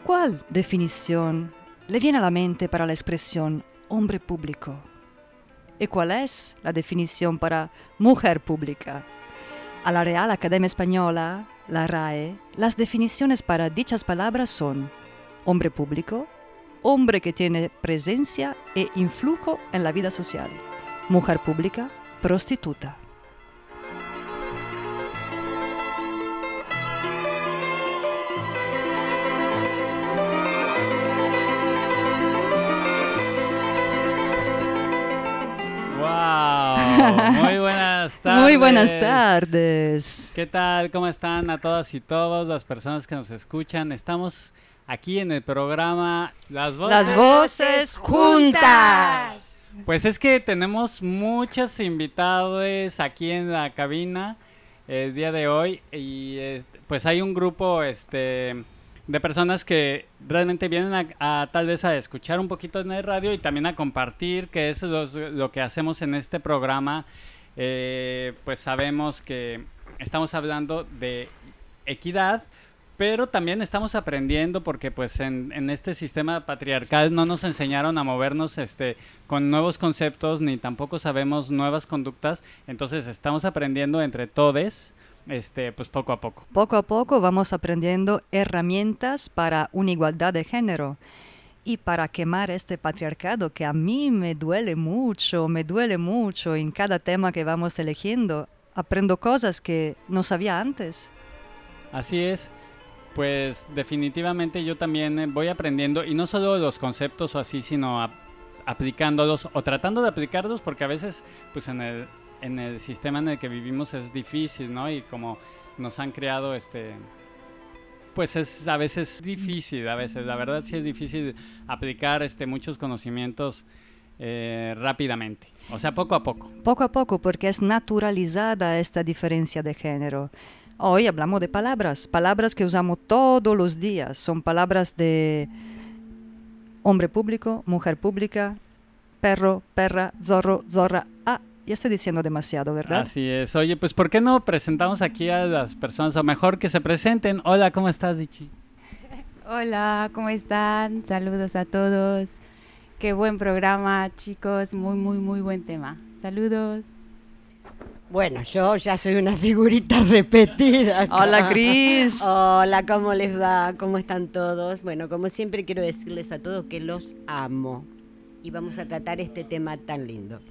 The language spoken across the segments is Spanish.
¿Cuál definición le viene a la mente para la expresión hombre público? ¿Y cuál es la definición para mujer pública? A la Real Academia Española, la RAE, las definiciones para dichas palabras son hombre público, hombre que tiene presencia e influjo en la vida social, mujer pública, prostituta. Muy buenas tardes. Muy buenas tardes. ¿Qué tal? ¿Cómo están a todas y todos las personas que nos escuchan? Estamos aquí en el programa Las Voces Juntas. Pues es que tenemos muchos invitados aquí en la cabina el día de hoy y pues hay un grupo de personas que realmente vienen a tal vez a escuchar un poquito en el radio y también a compartir, que es lo que hacemos en este programa. Pues sabemos que estamos hablando de equidad, pero también estamos aprendiendo porque pues en este sistema patriarcal no nos enseñaron a movernos con nuevos conceptos, ni tampoco sabemos nuevas conductas, entonces estamos aprendiendo entre todes. Pues poco a poco. Poco a poco vamos aprendiendo herramientas para una igualdad de género y para quemar este patriarcado que a mí me duele mucho en cada tema que vamos eligiendo. Aprendo cosas que no sabía antes. Así es, pues definitivamente yo también voy aprendiendo y no solo los conceptos o así, sino aplicándolos o tratando de aplicarlos porque a veces pues en el sistema en el que vivimos es difícil, ¿no? Y como nos han creado, pues es a veces difícil, la verdad sí es difícil aplicar muchos conocimientos rápidamente, o sea, poco a poco. Poco a poco, porque es naturalizada esta diferencia de género. Hoy hablamos de palabras que usamos todos los días, son palabras de hombre público, mujer pública, perro, perra, zorro, zorra. Ya estoy diciendo demasiado, ¿verdad? Así es. Oye, pues ¿por qué no presentamos aquí a las personas? O mejor que se presenten. Hola, ¿cómo estás, Dichi? Hola, ¿cómo están? Saludos a todos. Qué buen programa, chicos. Muy buen tema. Saludos. Bueno, yo ya soy una figurita repetida acá. Hola, Cris. Hola, ¿cómo les va? ¿Cómo están todos? Bueno, como siempre quiero decirles a todos que los amo. Y vamos a tratar este tema tan lindo.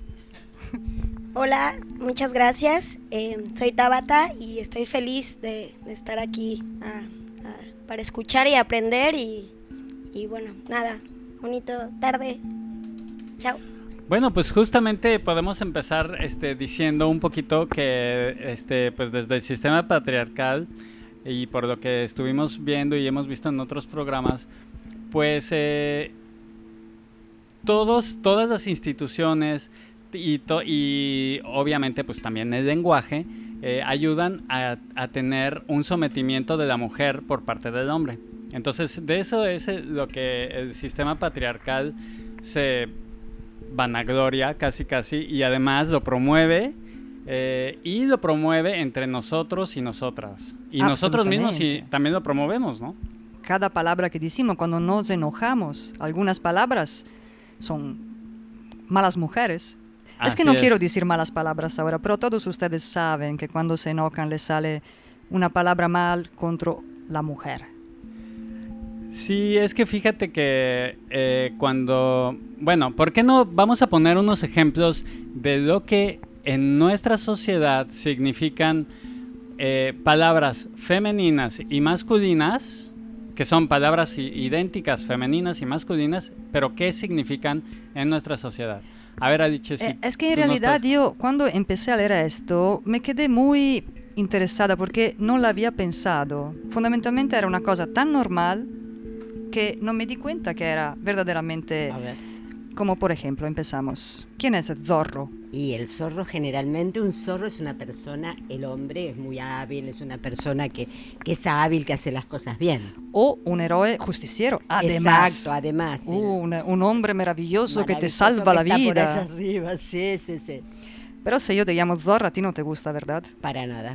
Hola, muchas gracias. Soy Tabata y estoy feliz de estar aquí para escuchar y aprender y bueno, nada, bonito tarde. Chao. Bueno, pues justamente podemos empezar diciendo un poquito que pues desde el sistema patriarcal y por lo que estuvimos viendo y hemos visto en otros programas, pues todas las instituciones y obviamente pues también el lenguaje ayudan a tener un sometimiento de la mujer por parte del hombre. Entonces de eso es lo que el sistema patriarcal se vanagloria casi y además lo promueve y lo promueve entre nosotros y nosotras y nosotros mismos y también lo promovemos, ¿no? Cada palabra que decimos cuando nos enojamos, algunas palabras son malas mujeres. Es que no quiero decir malas palabras ahora, pero todos ustedes saben que cuando se enojan les sale una palabra mal contra la mujer. Sí, es que fíjate que bueno, ¿por qué no vamos a poner unos ejemplos de lo que en nuestra sociedad significan palabras femeninas y masculinas, que son palabras idénticas, femeninas y masculinas, pero qué significan en nuestra sociedad? A ver, Alice, es que en realidad yo cuando empecé a leer esto me quedé muy interesada porque no lo había pensado. Fundamentalmente era una cosa tan normal que no me di cuenta que era verdaderamente... A ver. Como por ejemplo, empezamos. ¿Quién es el zorro? Y el zorro, generalmente un zorro es una persona, el hombre es muy hábil, es una persona que es hábil, que hace las cosas bien. O un héroe justiciero, además. Exacto, además. Sí. Un hombre maravilloso que te salva la vida. Por allá arriba, sí. Pero si yo te llamo zorra, a ti no te gusta, ¿verdad? Para nada.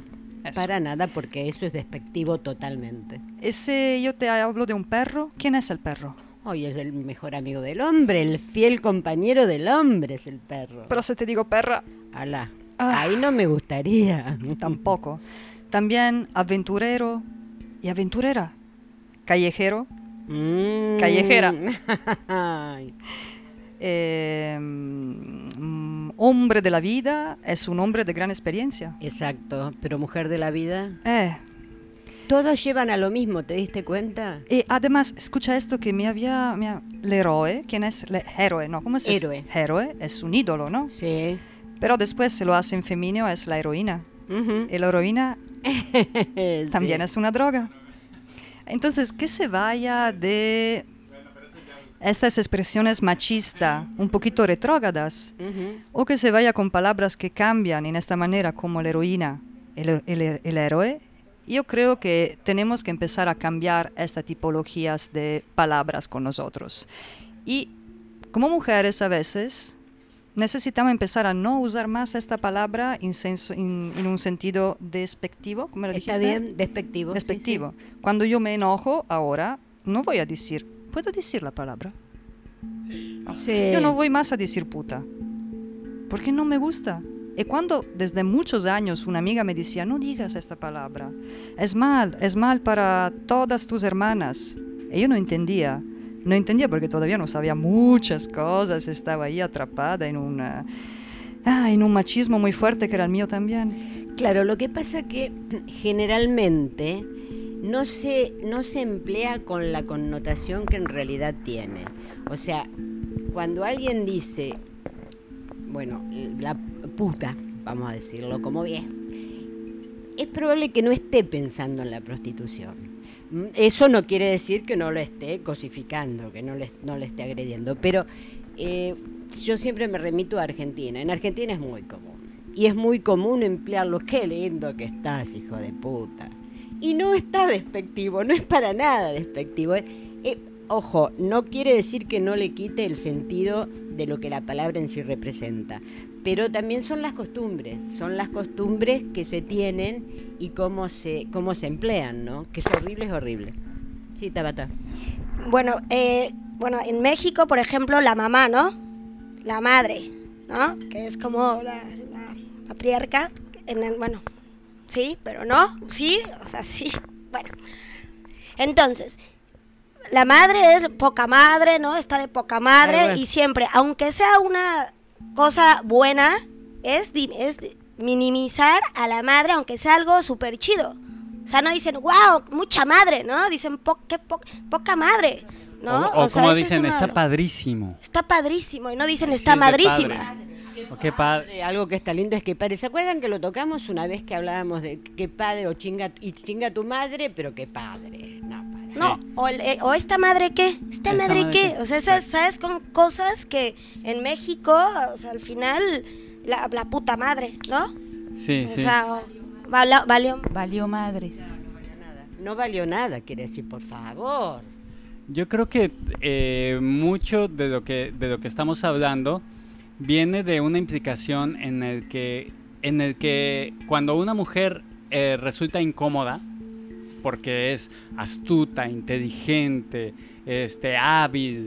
Eso. Para nada, porque eso es despectivo totalmente. Yo te hablo de un perro. ¿Quién es el perro? Hoy es el mejor amigo del hombre, el fiel compañero del hombre es el perro. Pero si te digo perra, Alá, Ah. ahí no me gustaría. tampoco. También aventurero y aventurera. Callejero. Callejera. Ay. Hombre de la vida es un hombre de gran experiencia. Exacto, pero mujer de la vida, Eh, todos llevan a lo mismo, ¿te diste cuenta? y además, escucha esto que l'eroe, ¿quién es? Héroe, ¿no? ¿Cómo es? Héroe. Héroe es un ídolo, ¿no? Sí. Pero después se lo hace en femenino, es la heroína. Ujú. Y la heroína también Sí. es una droga. Entonces, que se vaya de estas expresiones machistas, un poquito retrógradas, Ujú. o que se vaya con palabras que cambian en esta manera, como la heroína, el héroe. Yo creo que tenemos que empezar a cambiar estas tipologías de palabras con nosotros. Y como mujeres a veces necesitamos empezar a no usar más esta palabra en un sentido despectivo, ¿cómo lo dijiste? Está bien, despectivo. sí, Despectivo. Cuando yo me enojo ahora, no voy a decir, ¿puedo decir la palabra? No. Sí. Yo no voy más a decir puta, porque no me gusta. Y cuando desde muchos años una amiga me decía, no digas esta palabra, es mal para todas tus hermanas. Y yo no entendía porque todavía no sabía muchas cosas, estaba ahí atrapada en un machismo muy fuerte que era el mío también. Claro, lo que pasa que generalmente no se emplea con la connotación que en realidad tiene. O sea, cuando alguien dice, bueno, la puta, vamos a decirlo como bien, es probable que no esté pensando en la prostitución. Eso no quiere decir que no lo esté cosificando, que no le esté agrediendo, pero yo siempre me remito a Argentina. En Argentina es muy común. Y es muy común emplearlo. Qué lindo que estás, hijo de puta. Y no está despectivo, no es para nada despectivo. Ojo, no quiere decir que no le quite el sentido de lo que la palabra en sí representa. Pero también son las costumbres que se tienen y cómo se emplean, ¿no? Que es horrible. Sí, Tabata. Bueno, en México, por ejemplo, la mamá, ¿no? La madre, ¿no? Que es como la patriarca. Bueno, sí, pero no, sí, o sea, sí. Bueno, entonces, la madre es poca madre, ¿no? Está de poca madre bueno. y siempre, aunque sea una cosa buena, es minimizar a la madre, aunque sea algo súper chido. O sea, no dicen, wow, mucha madre, ¿no? Dicen, poca madre, ¿no? O sea, como eso es dicen, una- está padrísimo. Está padrísimo, y no dicen, Sí, está es de madrísima. padre. O qué padre. Algo que está lindo es que padre. ¿Se acuerdan que lo tocamos una vez que hablábamos de qué padre o chinga tu madre, pero qué padre? No, padre. No, o esta madre qué, esta madre qué, o sea, ¿sabes? Con cosas que en México, o sea, al final, la puta madre, ¿no? Sí, O sí. sea, valió. Valió madres. No valió nada, quiere decir, por favor. Yo creo que mucho de lo que estamos hablando viene de una implicación en el que cuando una mujer resulta incómoda porque es astuta, inteligente, hábil,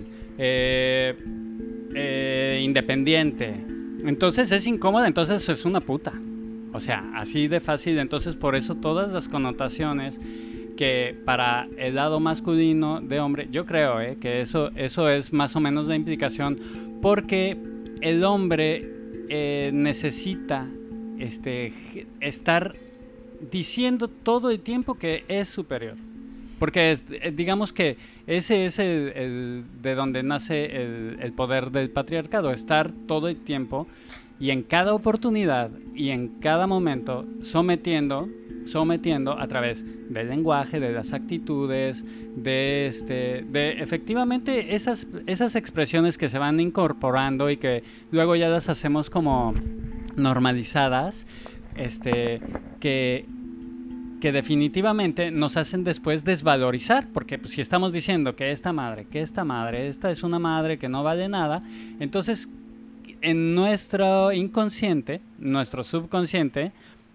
independiente, entonces es incómoda, entonces es una puta. O sea, así de fácil. Entonces por eso todas las connotaciones que para el lado masculino de hombre, yo creo que eso es más o menos la implicación, porque el hombre necesita estar diciendo todo el tiempo que es superior, porque digamos que ese es el de donde nace el poder del patriarcado, estar todo el tiempo y en cada oportunidad y en cada momento sometiendo a través del lenguaje, de las actitudes, de efectivamente esas expresiones que se van incorporando y que luego ya las hacemos como normalizadas, que definitivamente nos hacen después desvalorizar, porque pues, si estamos diciendo que esta es una madre que no vale nada, entonces en nuestro inconsciente, nuestro subconsciente,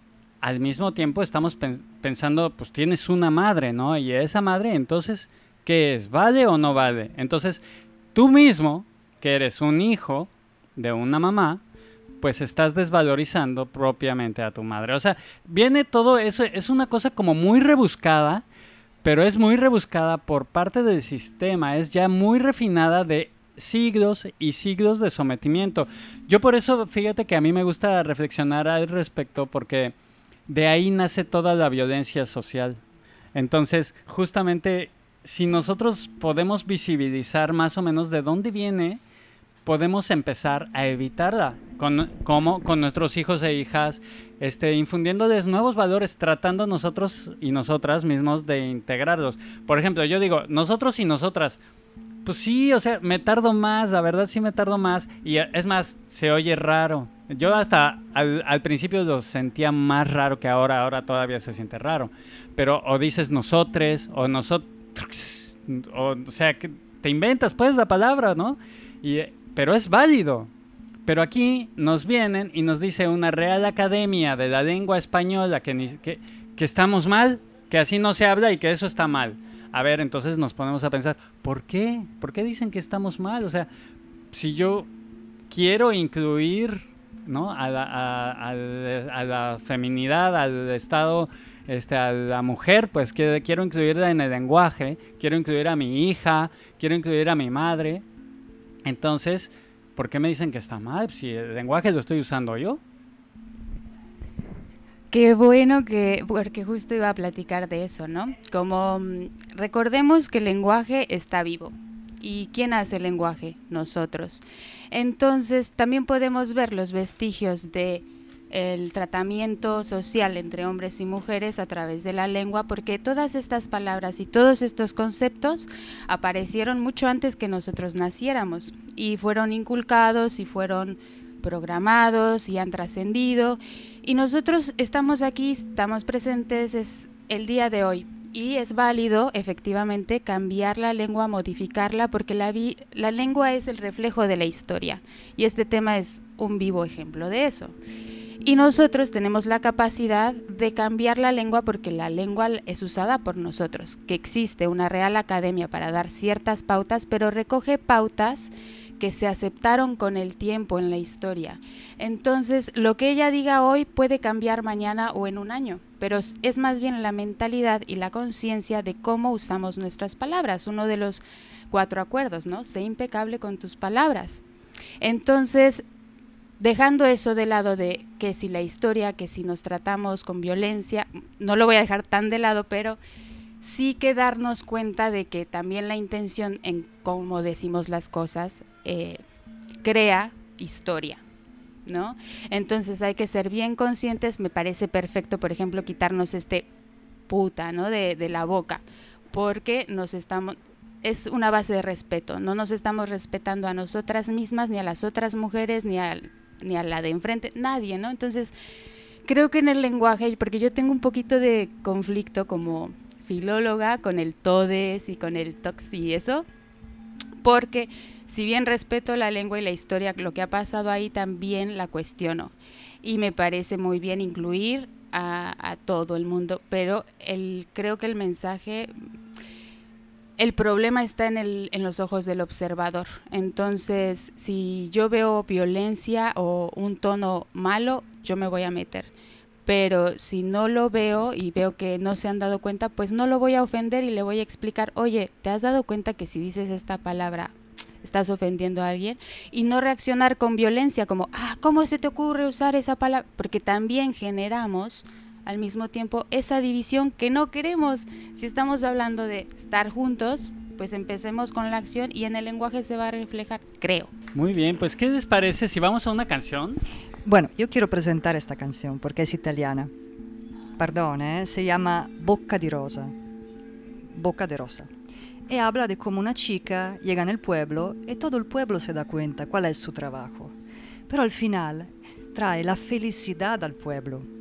al mismo tiempo estamos pensando, pues tienes una madre, ¿no? Y esa madre, entonces, ¿qué es? ¿Vale o no vale? Entonces, tú mismo, que eres un hijo de una mamá, pues estás desvalorizando propiamente a tu madre. O sea, viene todo eso, es una cosa como muy rebuscada, pero es muy rebuscada por parte del sistema, es ya muy refinada de siglos y siglos de sometimiento. Yo por eso, fíjate que a mí me gusta reflexionar al respecto, porque de ahí nace toda la violencia social. Entonces, justamente, si nosotros podemos visibilizar más o menos de dónde viene, podemos empezar a evitarla, con nuestros hijos e hijas, infundiéndoles nuevos valores, tratando nosotros y nosotras mismos de integrarlos. Por ejemplo, yo digo, nosotros y nosotras, pues sí, o sea, me tardo más, la verdad sí me tardo más, y es más, se oye raro. Yo hasta al principio lo sentía más raro que ahora todavía se siente raro, pero o dices nosotres, o nosotros, o sea, que te inventas pues la palabra, ¿no? Pero es válido. Pero aquí nos vienen y nos dice una Real Academia de la Lengua Española que estamos mal, que así no se habla y que eso está mal. A ver, entonces nos ponemos a pensar, ¿por qué? ¿Por qué dicen que estamos mal? O sea, si yo quiero incluir, ¿no?, a la feminidad, al estado, a la mujer, pues quiero incluirla en el lenguaje, quiero incluir a mi hija, quiero incluir a mi madre. Entonces, ¿por qué me dicen que está mal? Si el lenguaje lo estoy usando yo. Qué bueno porque justo iba a platicar de eso, ¿no? Como recordemos que el lenguaje está vivo. ¿Y quién hace el lenguaje? Nosotros. Entonces, también podemos ver los vestigios de el tratamiento social entre hombres y mujeres a través de la lengua, porque todas estas palabras y todos estos conceptos aparecieron mucho antes que nosotros naciéramos y fueron inculcados y fueron programados y han trascendido, y nosotros estamos aquí, estamos presentes es el día de hoy, y es válido efectivamente cambiar la lengua, modificarla, porque la lengua es el reflejo de la historia y este tema es un vivo ejemplo de eso. Y nosotros tenemos la capacidad de cambiar la lengua porque la lengua es usada por nosotros, que existe una Real Academia para dar ciertas pautas, pero recoge pautas que se aceptaron con el tiempo en la historia. Entonces, lo que ella diga hoy puede cambiar mañana o en un año, pero es más bien la mentalidad y la conciencia de cómo usamos nuestras palabras. Uno de los 4 acuerdos, ¿no? Sé impecable con tus palabras. Entonces, dejando eso de lado de que si la historia, que si nos tratamos con violencia, no lo voy a dejar tan de lado, pero sí que darnos cuenta de que también la intención en cómo decimos las cosas crea historia, ¿no? Entonces hay que ser bien conscientes. Me parece perfecto, por ejemplo, quitarnos puta, ¿no?, de la boca, porque es una base de respeto, no nos estamos respetando a nosotras mismas, ni a las otras mujeres, ni a la de enfrente, nadie, ¿no? Entonces, creo que en el lenguaje, porque yo tengo un poquito de conflicto como filóloga con el todes y con el tox y eso, porque si bien respeto la lengua y la historia, lo que ha pasado ahí también la cuestiono. Y me parece muy bien incluir a todo el mundo, pero creo que el mensaje... El problema está en los ojos del observador. Entonces, si yo veo violencia o un tono malo, yo me voy a meter. Pero si no lo veo y veo que no se han dado cuenta, pues no lo voy a ofender y le voy a explicar, oye, ¿te has dado cuenta que si dices esta palabra estás ofendiendo a alguien? Y no reaccionar con violencia como, ¿cómo se te ocurre usar esa palabra? Porque también generamos al mismo tiempo esa división que no queremos. Si estamos hablando de estar juntos, pues empecemos con la acción y en el lenguaje se va a reflejar, creo. Muy bien, pues ¿qué les parece si vamos a una canción? Bueno, yo quiero presentar esta canción porque es italiana. Perdón, se llama Bocca di Rosa. Boca de Rosa. Y habla de cómo una chica llega en el pueblo y todo el pueblo se da cuenta cuál es su trabajo. Pero al final trae la felicidad al pueblo.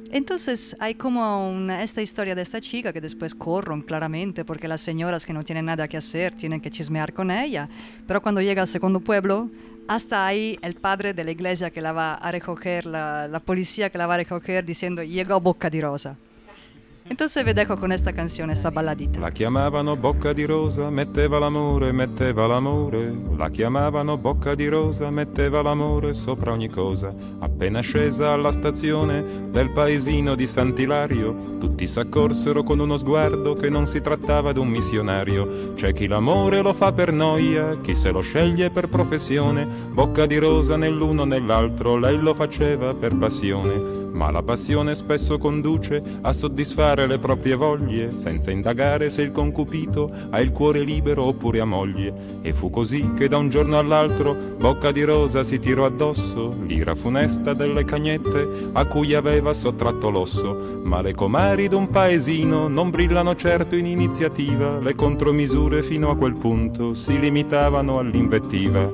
Entonces hay como esta historia de esta chica que después corren claramente porque las señoras que no tienen nada que hacer tienen que chismear con ella, pero cuando llega al segundo pueblo, hasta ahí el padre de la iglesia que la va a recoger, la policía que la va a recoger diciendo llegó Bocca di Rosa. Entonces vi dejo con esta canzone, esta balladita. La chiamavano Bocca di Rosa, metteva l'amore, metteva l'amore. La chiamavano Bocca di Rosa, metteva l'amore sopra ogni cosa. Appena scesa alla stazione del paesino di Sant'Ilario, tutti s'accorsero con uno sguardo che non si trattava d'un missionario. C'è chi l'amore lo fa per noia, chi se lo sceglie per professione. Bocca di Rosa nell'uno nell'altro, lei lo faceva per passione. Ma la passione spesso conduce a soddisfare le proprie voglie, senza indagare se il concupito ha il cuore libero oppure ha moglie. E fu così che da un giorno all'altro Bocca di Rosa si tirò addosso l'ira funesta delle cagnette a cui aveva sottratto l'osso. Ma le comari d'un paesino non brillano certo in iniziativa, le contromisure fino a quel punto si limitavano all'invettiva.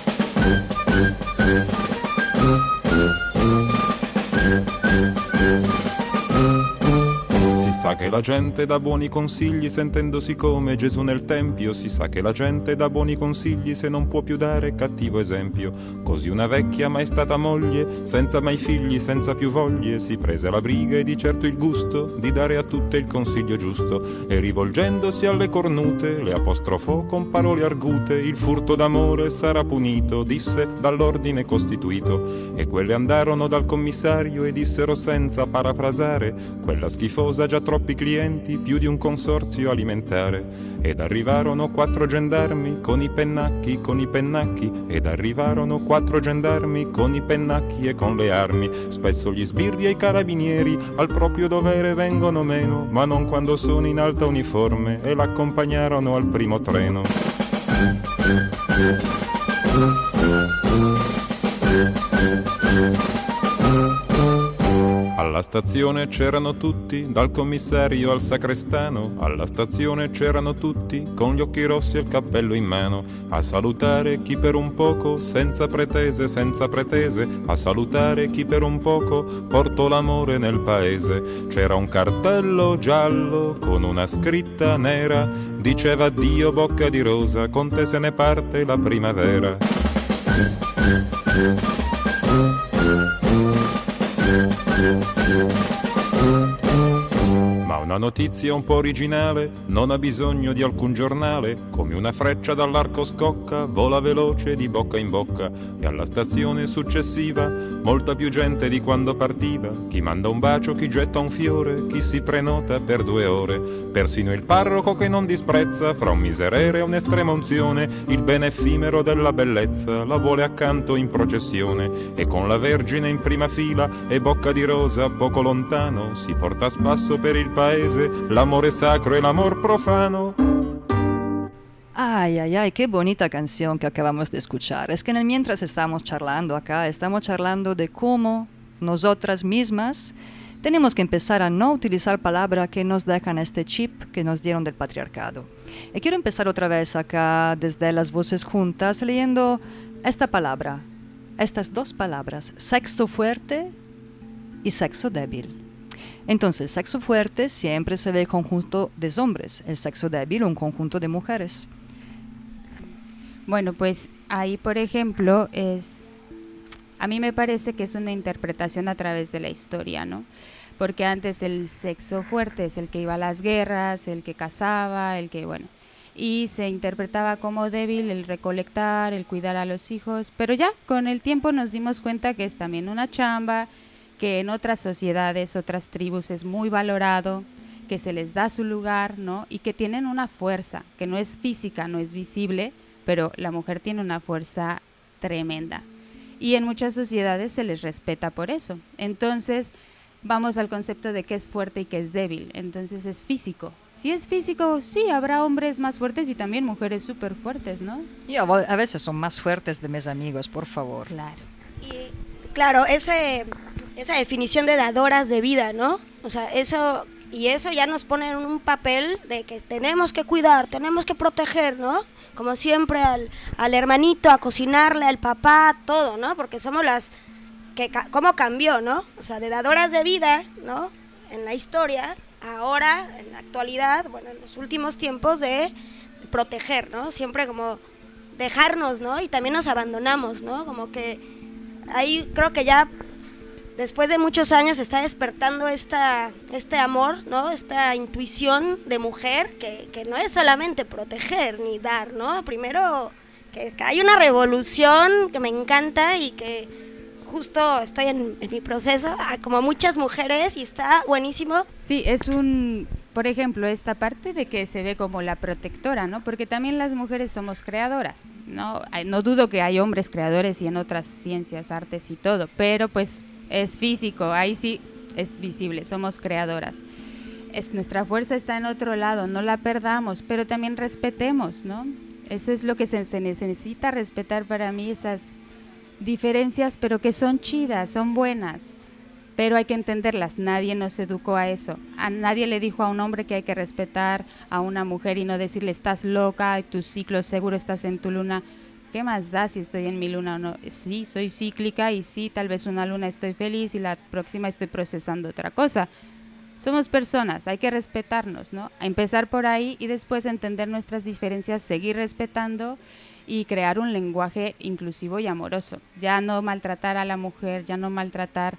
Si sa che la gente dà buoni consigli sentendosi come Gesù nel Tempio. Si sa che la gente dà buoni consigli se non può più dare cattivo esempio. Così una vecchia mai stata moglie, senza mai figli, senza più voglie, si prese la briga e di certo il gusto di dare a tutte il consiglio giusto. E rivolgendosi alle cornute le apostrofò con parole argute. Il furto d'amore sarà punito, disse, dall'ordine costituito. E quelle andarono dal commissario e dissero senza parafrasare: quella schifosa già troppi clienti, più di un consorzio alimentare. Ed arrivarono 4 gendarmi con i pennacchi, ed arrivarono 4 gendarmi con i pennacchi e con le armi. Spesso gli sbirri e i carabinieri al proprio dovere vengono meno, ma non quando sono in alta uniforme, e l'accompagnarono al primo treno. Alla stazione c'erano tutti, dal commissario al sacrestano. Alla stazione c'erano tutti, con gli occhi rossi e il cappello in mano, a salutare chi per un poco, senza pretese, a salutare chi per un poco portò l'amore nel paese. C'era un cartello giallo con una scritta nera, diceva addio Bocca di Rosa, con te se ne parte la primavera. Ma una notizia un po' originale non ha bisogno di alcun giornale. Come una freccia dall'arco scocca, vola veloce di bocca in bocca, e alla stazione successiva molta più gente di quando partiva. Chi manda un bacio, chi getta un fiore, chi si prenota per 2 ore. Persino il parroco che non disprezza, fra un miserere e un'estrema unzione, il bene effimero della bellezza la vuole accanto in processione. E con la Vergine in prima fila e Bocca di Rosa poco lontano, si porta a spasso per il paese l'amore sacro e l'amor profano. Ay, ay, ay, qué bonita canción que acabamos de escuchar. Es que mientras estamos charlando acá, estamos charlando de cómo nosotras mismas tenemos que empezar a no utilizar palabras que nos dejan este chip que nos dieron del patriarcado. Y quiero empezar otra vez acá desde las voces juntas leyendo esta palabra, estas 2 palabras, sexo fuerte y sexo débil. Entonces, sexo fuerte siempre se ve conjunto de hombres, el sexo débil un conjunto de mujeres. Bueno, pues ahí, por ejemplo, a mí me parece que es una interpretación a través de la historia, ¿no? Porque antes el sexo fuerte es el que iba a las guerras, el que cazaba, el que, bueno, y se interpretaba como débil el recolectar, el cuidar a los hijos, pero ya con el tiempo nos dimos cuenta que es también una chamba, que en otras sociedades, otras tribus es muy valorado, que se les da su lugar, ¿no? Y que tienen una fuerza, que no es física, no es visible, pero la mujer tiene una fuerza tremenda. Y en muchas sociedades se les respeta por eso. Entonces, vamos al concepto de qué es fuerte y qué es débil. Entonces, es físico. Si es físico, sí, habrá hombres más fuertes y también mujeres súper fuertes, ¿no? Yo a veces son más fuertes de mis amigos, por favor. Claro. Y claro, esa definición de dadoras de vida, ¿no? O sea, eso ya nos pone en un papel de que tenemos que cuidar, tenemos que proteger, ¿no? Como siempre al hermanito, a cocinarle, al papá, todo, ¿no? Porque somos cómo cambió, ¿no? O sea, de dadoras de vida, ¿no? En la historia, ahora, en la actualidad, bueno, en los últimos tiempos de proteger, ¿no? Siempre como dejarnos, ¿no? Y también nos abandonamos, ¿no? Como que ahí creo que ya después de muchos años está despertando este amor, ¿no? Esta intuición de mujer que no es solamente proteger ni dar, ¿no? Primero que hay una revolución que me encanta y que justo estoy en mi proceso, como muchas mujeres, y está buenísimo. Sí, por ejemplo, esta parte de que se ve como la protectora, ¿no? Porque también las mujeres somos creadoras, ¿no? No dudo que hay hombres creadores y en otras ciencias, artes y todo, pero pues es físico, ahí sí es visible, somos creadoras. Nuestra fuerza está en otro lado, no la perdamos, pero también respetemos, ¿no? Eso es lo que se necesita respetar para mí, esas diferencias, pero que son chidas, son buenas, pero hay que entenderlas. Nadie nos educó a eso. A nadie le dijo a un hombre que hay que respetar a una mujer y no decirle estás loca, tu ciclo seguro estás en tu luna. ¿Qué más da si estoy en mi luna o no? Sí, soy cíclica y sí, tal vez una luna estoy feliz y la próxima estoy procesando otra cosa. Somos personas, hay que respetarnos, ¿no? A empezar por ahí y después entender nuestras diferencias, seguir respetando y crear un lenguaje inclusivo y amoroso. Ya no maltratar a la mujer, ya no maltratar.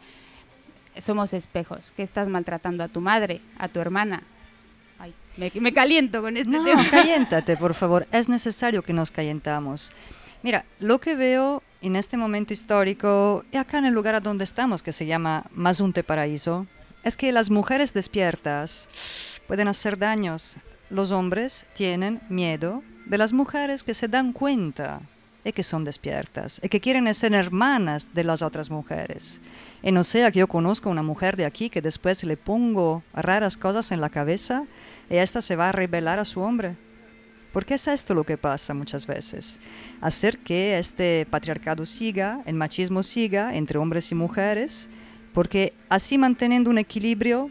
Somos espejos. ¿Qué estás maltratando a tu madre, a tu hermana? Ay, me caliento con este tema. No, caliéntate, por favor. Es necesario que nos calentamos. Mira, lo que veo en este momento histórico, y acá en el lugar a donde estamos, que se llama Mazunte Paraíso, es que las mujeres despiertas pueden hacer daños. Los hombres tienen miedo de las mujeres que se dan cuenta y que son despiertas y que quieren ser hermanas de las otras mujeres. Y no sea que yo conozco una mujer de aquí que después le pongo raras cosas en la cabeza y esta se va a rebelar a su hombre. Porque es esto lo que pasa muchas veces. Hacer que este patriarcado siga, el machismo siga entre hombres y mujeres, porque así manteniendo un equilibrio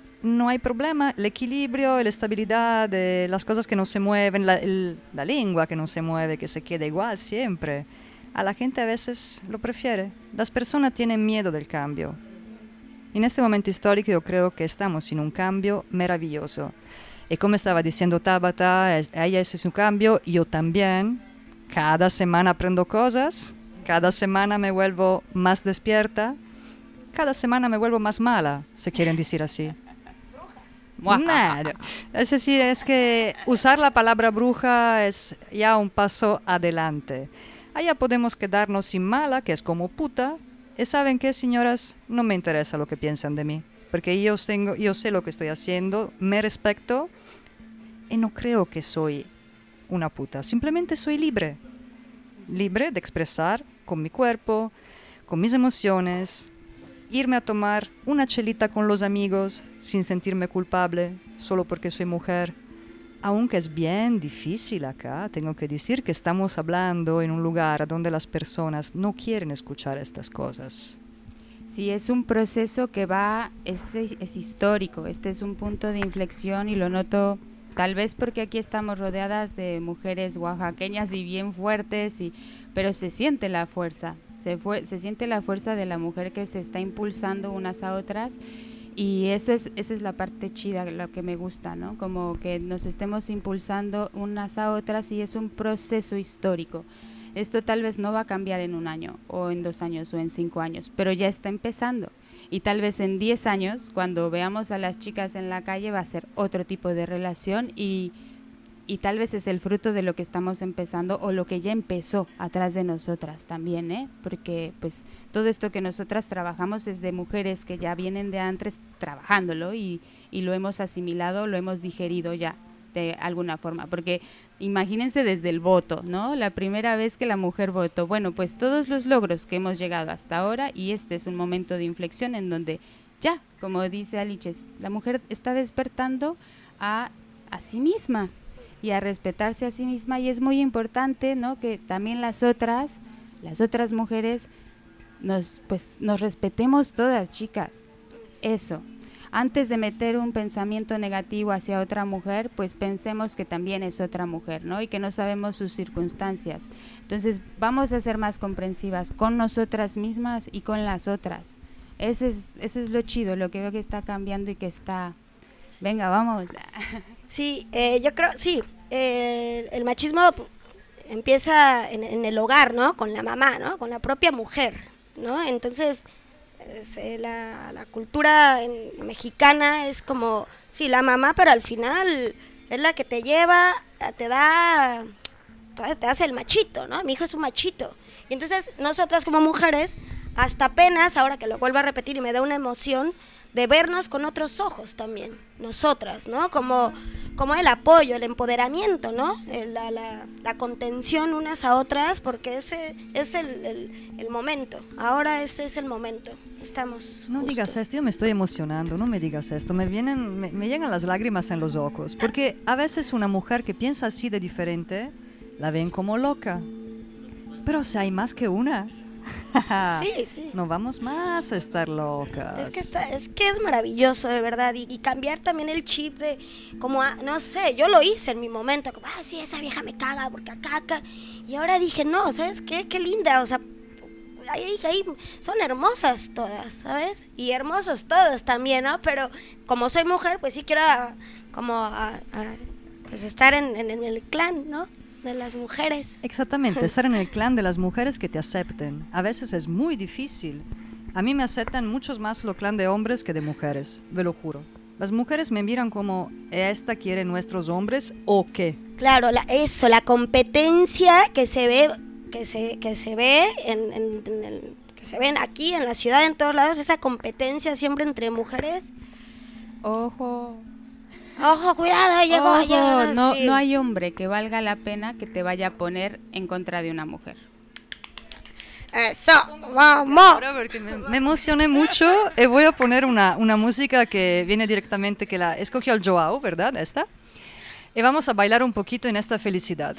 no hay problema. El equilibrio, la estabilidad, las cosas que no se mueven, la lengua que no se mueve, que se queda igual siempre. A la gente a veces lo prefiere. Las personas tienen miedo del cambio. En este momento histórico yo creo que estamos en un cambio maravilloso. Y como estaba diciendo Tabata, ella hace su cambio, yo también. Cada semana aprendo cosas, cada semana me vuelvo más despierta, cada semana me vuelvo más mala, si quieren decir así. Nada. Es decir, es que usar la palabra bruja es ya un paso adelante. Allá podemos quedarnos sin mala, que es como puta. Y ¿saben qué, señoras? No me interesa lo que piensan de mí. Porque yo sé lo que estoy haciendo, me respeto y no creo que soy una puta. Simplemente soy libre. Libre de expresar con mi cuerpo, con mis emociones, irme a tomar una chelita con los amigos sin sentirme culpable solo porque soy mujer. Aunque es bien difícil acá, tengo que decir que estamos hablando en un lugar donde las personas no quieren escuchar estas cosas. Sí, es un proceso que es histórico, este es un punto de inflexión y lo noto tal vez porque aquí estamos rodeadas de mujeres oaxaqueñas y bien fuertes, pero se siente la fuerza. Se siente la fuerza de la mujer que se está impulsando unas a otras y esa es la parte chida, lo que me gusta, ¿no? Como que nos estemos impulsando unas a otras y es un proceso histórico. Esto tal vez no va a cambiar en 1 año o en 2 años o en 5 años, pero ya está empezando. Y tal vez en 10 años, cuando veamos a las chicas en la calle, va a ser otro tipo de relación y tal vez es el fruto de lo que estamos empezando o lo que ya empezó atrás de nosotras también, ¿eh? Porque pues todo esto que nosotras trabajamos es de mujeres que ya vienen de antes trabajándolo y lo hemos asimilado, lo hemos digerido ya de alguna forma, porque imagínense desde el voto, ¿no? La primera vez que la mujer votó, bueno, pues todos los logros que hemos llegado hasta ahora y este es un momento de inflexión en donde ya, como dice Aliches, la mujer está despertando a sí misma y a respetarse a sí misma y es muy importante, ¿no? Que también las otras mujeres nos respetemos todas, chicas. Eso. antes de meter un pensamiento negativo hacia otra mujer, pues pensemos que también es otra mujer, ¿no? Y que no sabemos sus circunstancias. Entonces vamos a ser más comprensivas con nosotras mismas y con las otras. Eso es lo chido, lo que veo que está cambiando y que está... Venga, vamos. Sí, yo creo, sí, el machismo empieza en el hogar, ¿no? Con la mamá, ¿no? Con la propia mujer, ¿no? Entonces, la cultura mexicana es como, sí, la mamá, pero al final es la que te lleva, te hace el machito, ¿no? Mi hijo es un machito. Y entonces, nosotras como mujeres, hasta apenas, ahora que lo vuelvo a repetir y me da una emoción, de vernos con otros ojos también, nosotras, ¿no? Como el apoyo, el empoderamiento, ¿no? La contención unas a otras, porque ese es el momento. Ahora ese es el momento. Estamos No justo. digas esto, yo me estoy emocionando, no me digas esto, me llegan las lágrimas en los ojos, porque a veces una mujer que piensa así de diferente, la ven como loca. Pero si hay más que una. Sí. No vamos más a estar locas. Es que es maravilloso, de verdad, y cambiar también el chip de, como, no sé, yo lo hice en mi momento, como, sí, esa vieja me caga, porque acá, y ahora dije, no, ¿sabes qué? Qué linda, o sea, ahí son hermosas todas, ¿sabes? Y hermosos todos también, ¿no? Pero como soy mujer, pues sí quiero pues estar en el clan, ¿no? De las mujeres. Exactamente, estar en el clan de las mujeres que te acepten. A veces es muy difícil. A mí me aceptan muchos más los clan de hombres que de mujeres, me lo juro. Las mujeres me miran como, ¿esta quiere nuestros hombres o qué? Claro, la competencia que se ve, que se ven aquí en la ciudad, en todos lados, esa competencia siempre entre mujeres. Ojo, Cuidado, llegó. No hay hombre que valga la pena que te vaya a poner en contra de una mujer. Eso, vamos. Ahora porque me emocioné mucho y voy a poner una música que viene directamente, que la escogió el Joao, ¿verdad? Esta. Y vamos a bailar un poquito en esta felicidad.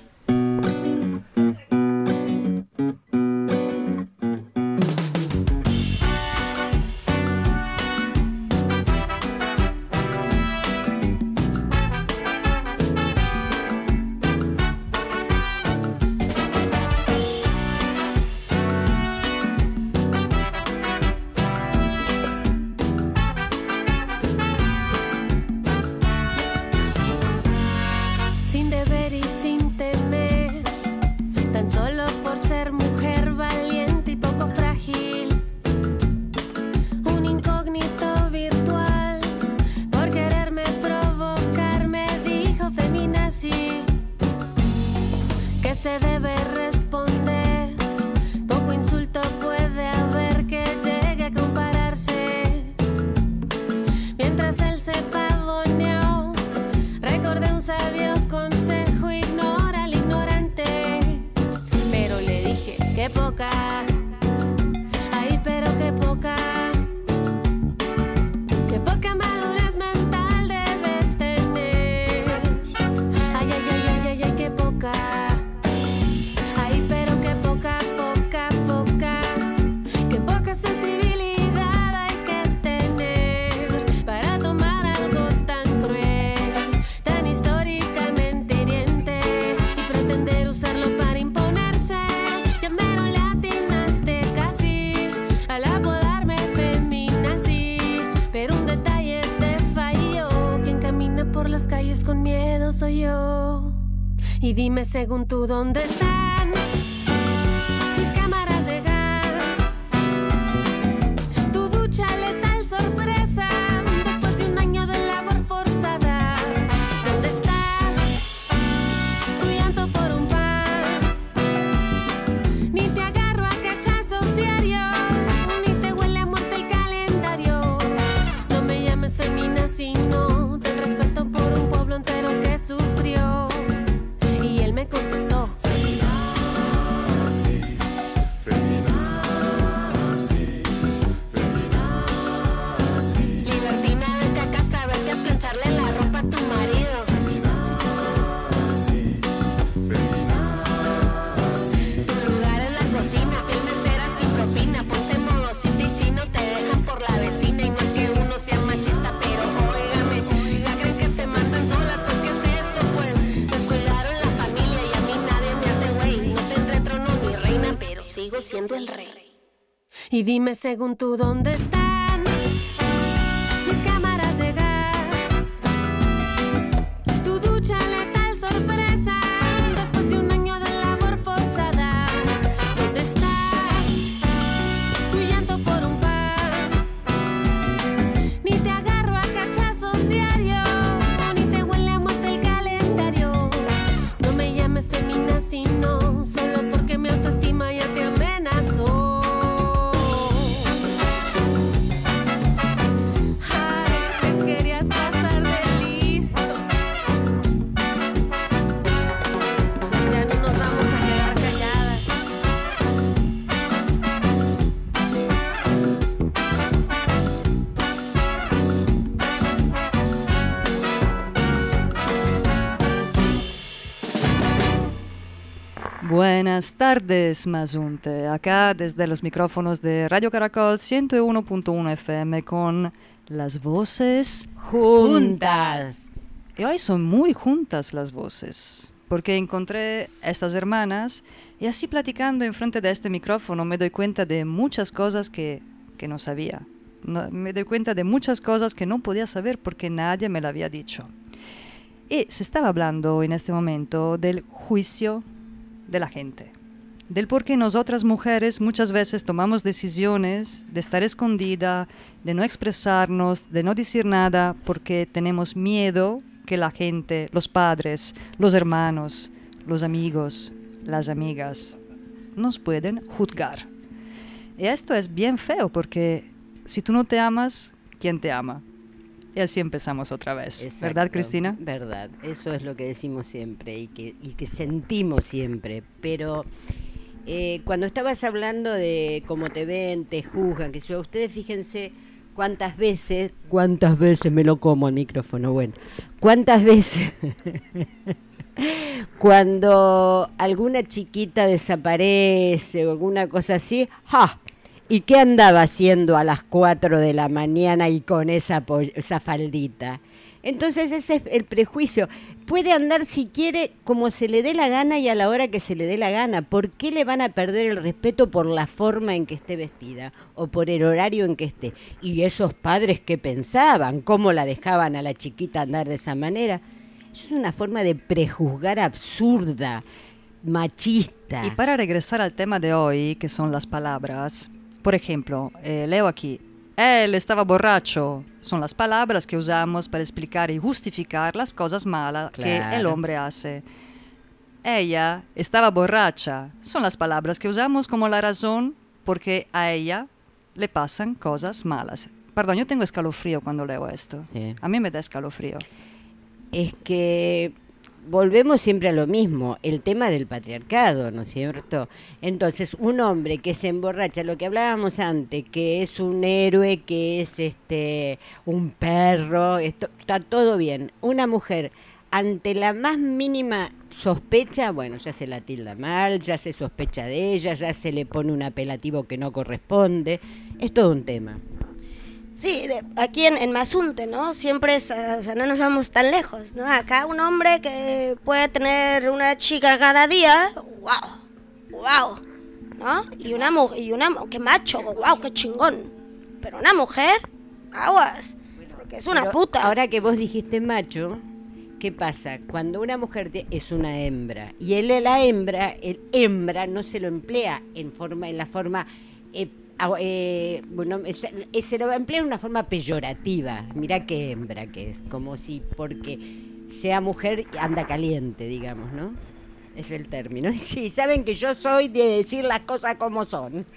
Sin deber y sin temer, tan solo por ser mujer valiente y poco frágil, un incógnito virtual, por quererme provocar me dijo feminazi, que se debe responder, poco insulto puede haber que llegue a compararse, mientras él se pavoneó, recordé un sabio consejo, ignora al ignorante, pero le dije, qué poca, ay, pero qué poca madurez mental debes tener, ay, qué poca, ay, pero qué poca sensibilidad hay que tener para tomar algo tan cruel, tan históricamente hiriente y pretender usarlo para imponerse. Ya mero le atinaste casi al apodarme feminazi, pero un detalle te falló, quien camina por las calles con miedo soy yo. Y dime según tú dónde están mis cámaras de gas, tu ducha letal sorpresa después de un año de labor forzada. ¿Dónde está tu llanto por un pan? Ni te agarro a cachazos diarios, ni te huele a muerte el calendario. No me llames feminazi, no, ten respeto por un pueblo entero que sufrió. Y él me contestó, sigo siendo el rey. Y dime según tú dónde están mis cámaras de gas, tu ducha letal sorpresa después de un año de labor forzada. ¿Dónde está tu llanto por un pan? Ni te agarro a cachazos diario, ni te huele a muerte el calendario. No me llames femina sino solo porque mi autoestima ya te amenazó. Buenas tardes, Mazunte. Acá desde los micrófonos de Radio Caracol 101.1 FM con las voces Juntas. Y hoy son muy juntas las voces, porque encontré a estas hermanas y así platicando enfrente de este micrófono me doy cuenta de muchas cosas que no sabía. Me doy cuenta de muchas cosas que no podía saber porque nadie me lo había dicho. Y se estaba hablando en este momento del juicio de la gente, del por qué nosotras mujeres muchas veces tomamos decisiones de estar escondida, de no expresarnos, de no decir nada porque tenemos miedo que la gente, los padres, los hermanos, los amigos, las amigas nos pueden juzgar. Y esto es bien feo porque si tú no te amas, ¿quién te ama? Y así empezamos otra vez. Exacto. ¿Verdad, Cristina? Verdad, eso es lo que decimos siempre y que sentimos siempre. Pero cuando estabas hablando de cómo te ven, te juzgan, que yo, ustedes fíjense cuántas veces me lo como al micrófono, bueno, cuántas veces cuando alguna chiquita desaparece o alguna cosa así, ¡ja! ¿Y qué andaba haciendo a las 4 de la mañana y con esa faldita? Entonces ese es el prejuicio. Puede andar si quiere como se le dé la gana y a la hora que se le dé la gana. ¿Por qué le van a perder el respeto por la forma en que esté vestida o por el horario en que esté? Y esos padres que pensaban, cómo la dejaban a la chiquita andar de esa manera. Eso es una forma de prejuzgar absurda, machista. Y para regresar al tema de hoy, que son las palabras, por ejemplo, leo aquí, él estaba borracho. Son las palabras que usamos para explicar y justificar las cosas malas que el hombre hace. Ella estaba borracha. Son las palabras que usamos como la razón porque a ella le pasan cosas malas. Perdón, yo tengo escalofrío cuando leo esto. Sí. A mí me da escalofrío. Es que volvemos siempre a lo mismo, el tema del patriarcado, ¿no es cierto? Entonces, un hombre que se emborracha, lo que hablábamos antes, que es un héroe, que es un perro, está todo bien. Una mujer, ante la más mínima sospecha, bueno, ya se la tilda mal, ya se sospecha de ella, ya se le pone un apelativo que no corresponde, es todo un tema. Sí, aquí en Mazunte, ¿no? Siempre es, o sea, no nos vamos tan lejos, ¿no? Acá un hombre que puede tener una chica cada día, wow, ¿no? Y una qué macho, wow, qué chingón. Pero una mujer, aguas, porque es una puta. Ahora que vos dijiste macho, ¿qué pasa? Cuando una mujer es una hembra y el hembra no se lo emplea en la forma se lo emplea en una forma peyorativa. Mirá qué hembra que es, como si porque sea mujer anda caliente, digamos, ¿no? Es el término. Y sí, saben que yo soy de decir las cosas como son.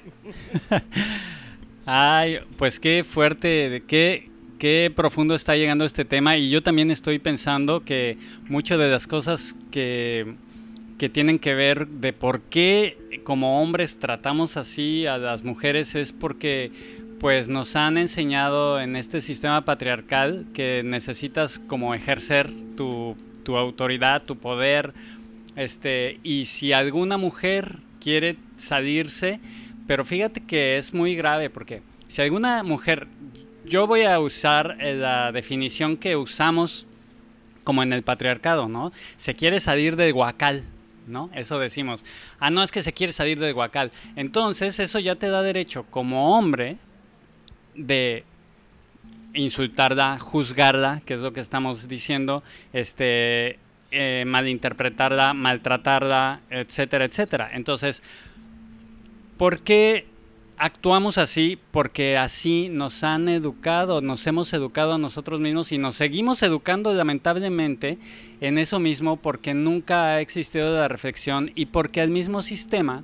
Ay, pues qué fuerte, qué profundo está llegando este tema, y yo también estoy pensando que muchas de las cosas que tienen que ver de por qué como hombres tratamos así a las mujeres es porque pues nos han enseñado en este sistema patriarcal que necesitas como ejercer tu autoridad, tu poder, y si alguna mujer quiere salirse, pero fíjate que es muy grave porque si alguna mujer, yo voy a usar la definición que usamos como en el patriarcado, ¿no? Se quiere salir del huacal, ¿no? Eso decimos. Ah, no, es que se quiere salir del huacal. Entonces, eso ya te da derecho como hombre de insultarla, juzgarla, que es lo que estamos diciendo, malinterpretarla, maltratarla, etcétera, etcétera. Entonces, ¿por qué actuamos así? Porque así nos han educado, nos hemos educado a nosotros mismos y nos seguimos educando lamentablemente en eso mismo, porque nunca ha existido la reflexión y porque al mismo sistema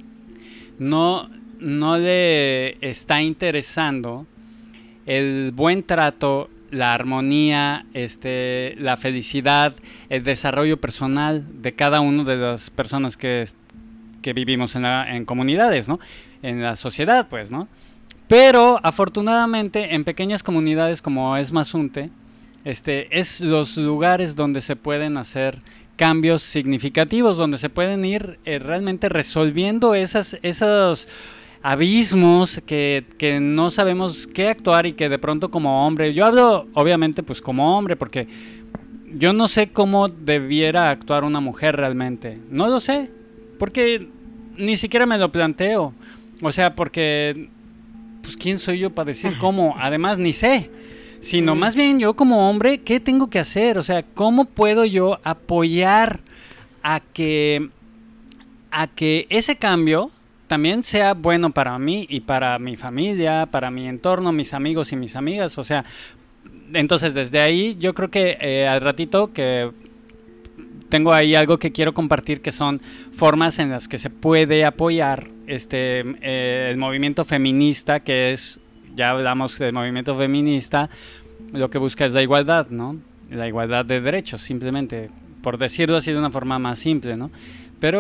no le está interesando el buen trato, la armonía, la felicidad, el desarrollo personal de cada una de las personas que vivimos en comunidades, ¿no? En la sociedad, pues, ¿no? Pero afortunadamente en pequeñas comunidades como es Mazunte, es los lugares donde se pueden hacer cambios significativos, donde se pueden ir realmente resolviendo esos abismos que no sabemos qué actuar y que de pronto como hombre, yo hablo obviamente pues como hombre porque yo no sé cómo debiera actuar una mujer realmente, no lo sé, porque ni siquiera me lo planteo, o sea, porque pues quién soy yo para decir cómo, además ni sé, sino más bien yo como hombre, ¿qué tengo que hacer? O sea, ¿cómo puedo yo apoyar a que ese cambio también sea bueno para mí y para mi familia, para mi entorno, mis amigos y mis amigas? O sea, entonces desde ahí yo creo que al ratito que tengo ahí algo que quiero compartir, que son formas en las que se puede apoyar el movimiento feminista, que es, ya hablamos del movimiento feminista, lo que busca es la igualdad, ¿no? La igualdad de derechos, simplemente, por decirlo así de una forma más simple, ¿no? Pero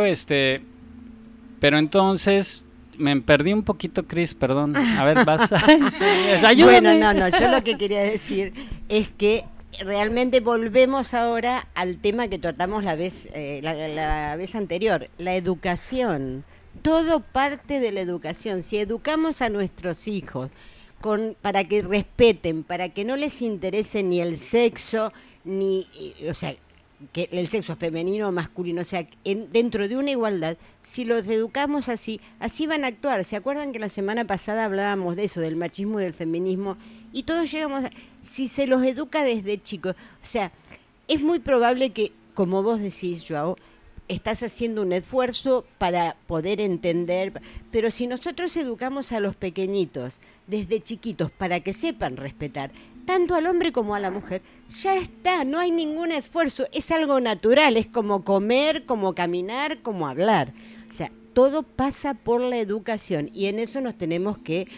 entonces me perdí un poquito, Cris, perdón. A ver, vas. Sí, ayúdame. Bueno, no, yo lo que quería decir es que realmente volvemos ahora al tema que tratamos la vez anterior, la educación. Todo parte de la educación. Si educamos a nuestros hijos para que respeten, para que no les interese ni el sexo, o sea, que el sexo femenino o masculino, o sea, dentro de una igualdad, si los educamos así van a actuar. ¿Se acuerdan que la semana pasada hablábamos de eso, del machismo y del feminismo? Y todos llegamos si se los educa desde chicos, o sea, es muy probable que, como vos decís, Joao, estás haciendo un esfuerzo para poder entender, pero si nosotros educamos a los pequeñitos desde chiquitos para que sepan respetar tanto al hombre como a la mujer, ya está, no hay ningún esfuerzo, es algo natural, es como comer, como caminar, como hablar. O sea, todo pasa por la educación y en eso nos tenemos que...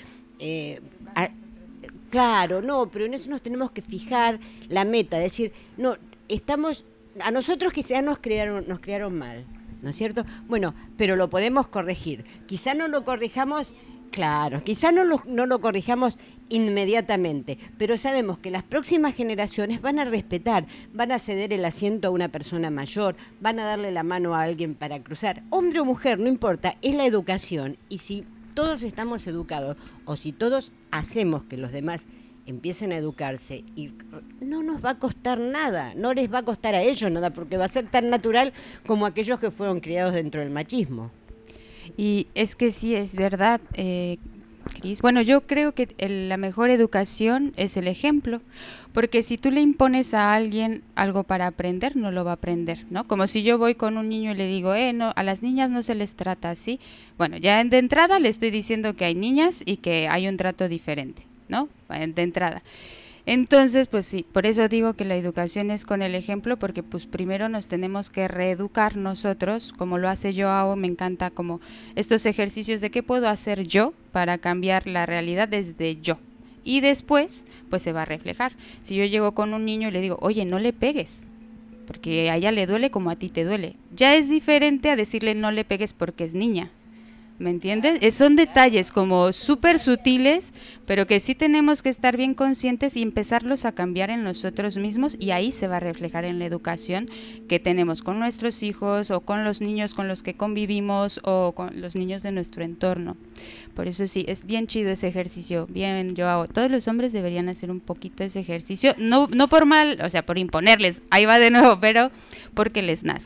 claro, no, pero en eso nos tenemos que fijar la meta, decir, no, a nosotros quizás nos criaron mal, ¿no es cierto? Bueno, pero lo podemos corregir. Quizá no lo corrijamos, claro, quizá no lo corrijamos inmediatamente, pero sabemos que las próximas generaciones van a respetar, van a ceder el asiento a una persona mayor, van a darle la mano a alguien para cruzar, hombre o mujer, no importa, es la educación. Y si todos estamos educados, o si todos hacemos que los demás empiecen a educarse, y no nos va a costar nada, no les va a costar a ellos nada, porque va a ser tan natural como aquellos que fueron criados dentro del machismo. Y es que sí, es verdad, Cris. Bueno, yo creo que la mejor educación es el ejemplo, porque si tú le impones a alguien algo para aprender, no lo va a aprender, ¿no? Como si yo voy con un niño y le digo, no, a las niñas no se les trata así. Bueno, ya de entrada le estoy diciendo que hay niñas y que hay un trato diferente, ¿no? De entrada. Entonces, pues sí, por eso digo que la educación es con el ejemplo, porque pues primero nos tenemos que reeducar nosotros, como lo hace Joao. Me encanta como estos ejercicios de qué puedo hacer yo para cambiar la realidad desde yo. Y después, pues se va a reflejar. Si yo llego con un niño y le digo, oye, no le pegues, porque a ella le duele como a ti te duele. Ya es diferente a decirle no le pegues porque es niña. ¿Me entiendes? Son detalles como súper sutiles, pero que sí tenemos que estar bien conscientes y empezarlos a cambiar en nosotros mismos, y ahí se va a reflejar en la educación que tenemos con nuestros hijos o con los niños con los que convivimos o con los niños de nuestro entorno. Por eso sí, es bien chido ese ejercicio, bien Joao. Todos los hombres deberían hacer un poquito ese ejercicio, no por mal, o sea, por imponerles, ahí va de nuevo, pero porque les nazca.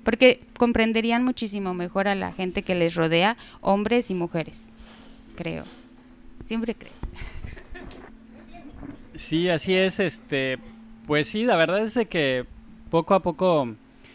porque comprenderían muchísimo mejor a la gente que les rodea, hombres y mujeres, creo. Siempre creo. Sí, así es, pues sí, la verdad es de que poco a poco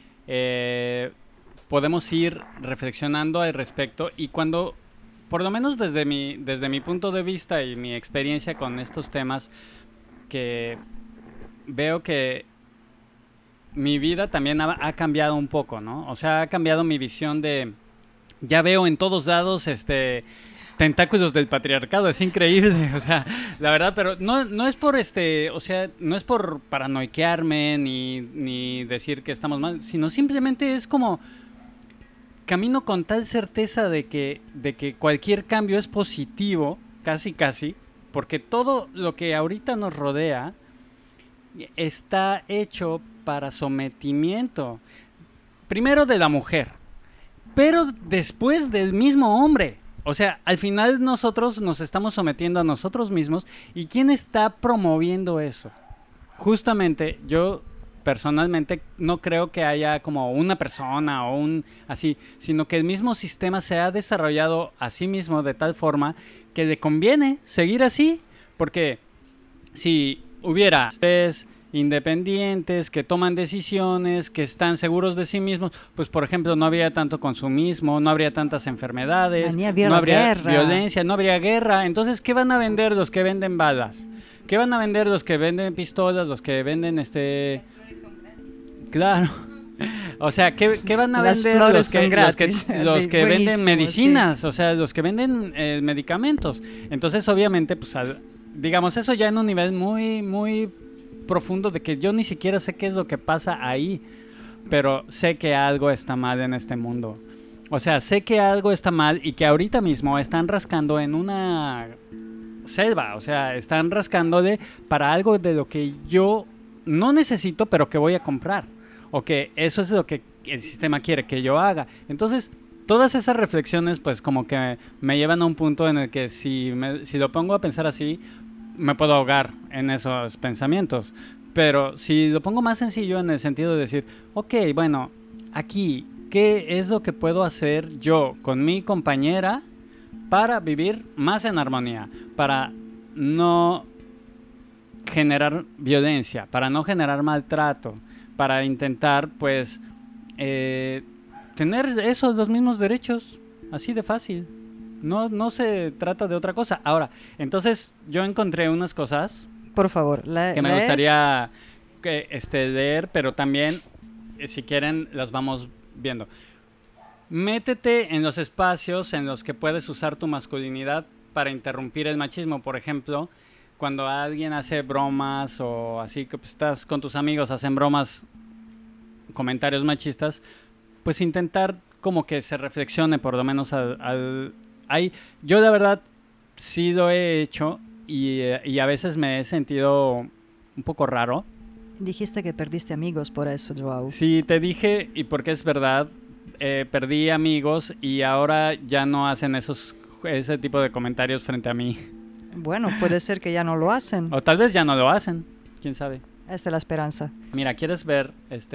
podemos ir reflexionando al respecto y cuando, por lo menos desde mi punto de vista y mi experiencia con estos temas, que veo que mi vida también ha cambiado un poco, ¿no? O sea, ha cambiado mi visión de, ya veo en todos lados, tentáculos del patriarcado, es increíble, o sea, la verdad, pero no es por o sea, no es por paranoiquearme ni decir que estamos mal, sino simplemente es como camino con tal certeza de que cualquier cambio es positivo, casi, porque todo lo que ahorita nos rodea está hecho para sometimiento, primero de la mujer, pero después del mismo hombre. O sea, al final nosotros nos estamos sometiendo a nosotros mismos. ¿Y quién está promoviendo eso? Justamente, yo personalmente no creo que haya como una persona o un así, sino que el mismo sistema se ha desarrollado a sí mismo de tal forma que le conviene seguir así. Porque si hubiera tres independientes, que toman decisiones, que están seguros de sí mismos, pues por ejemplo no habría tanto consumismo, no habría tantas enfermedades, no habría violencia, no habría guerra. Entonces, ¿qué van a vender los que venden balas? ¿Qué van a vender los que venden pistolas, los que venden Claro. O sea, ¿qué van a vender los que venden medicinas? Sí. O sea, los que venden medicamentos. Entonces, obviamente, pues digamos, eso ya en un nivel muy, muy profundo de que yo ni siquiera sé qué es lo que pasa ahí, pero sé que algo está mal en este mundo. O sea, sé que algo está mal y que ahorita mismo están rascando en una selva, o sea, están rascándole para algo de lo que yo no necesito, pero que voy a comprar, o que eso es lo que el sistema quiere que yo haga. Entonces, todas esas reflexiones, pues como que me llevan a un punto en el que si lo pongo a pensar así, me puedo ahogar en esos pensamientos. Pero si lo pongo más sencillo en el sentido de decir, ok, bueno, aquí, ¿qué es lo que puedo hacer yo con mi compañera para vivir más en armonía? Para no generar violencia, para no generar maltrato, para intentar, pues, tener los mismos derechos, así de fácil. No se trata de otra cosa. Ahora, entonces yo encontré unas cosas, por favor, que me gustaría leer, pero también, si quieren, las vamos viendo. Métete en los espacios en los que puedes usar tu masculinidad para interrumpir el machismo. Por ejemplo, cuando alguien hace bromas o así, que pues, estás con tus amigos, hacen bromas, comentarios machistas, pues intentar como que se reflexione por lo menos ahí. Yo la verdad sí lo he hecho y a veces me he sentido un poco raro. Dijiste que perdiste amigos por eso, Joao. Sí, te dije, y porque es verdad, perdí amigos y ahora ya no hacen ese tipo de comentarios frente a mí. Bueno, puede ser que ya no lo hacen. O tal vez ya no lo hacen, quién sabe. Esta es la esperanza. Mira, ¿quieres ver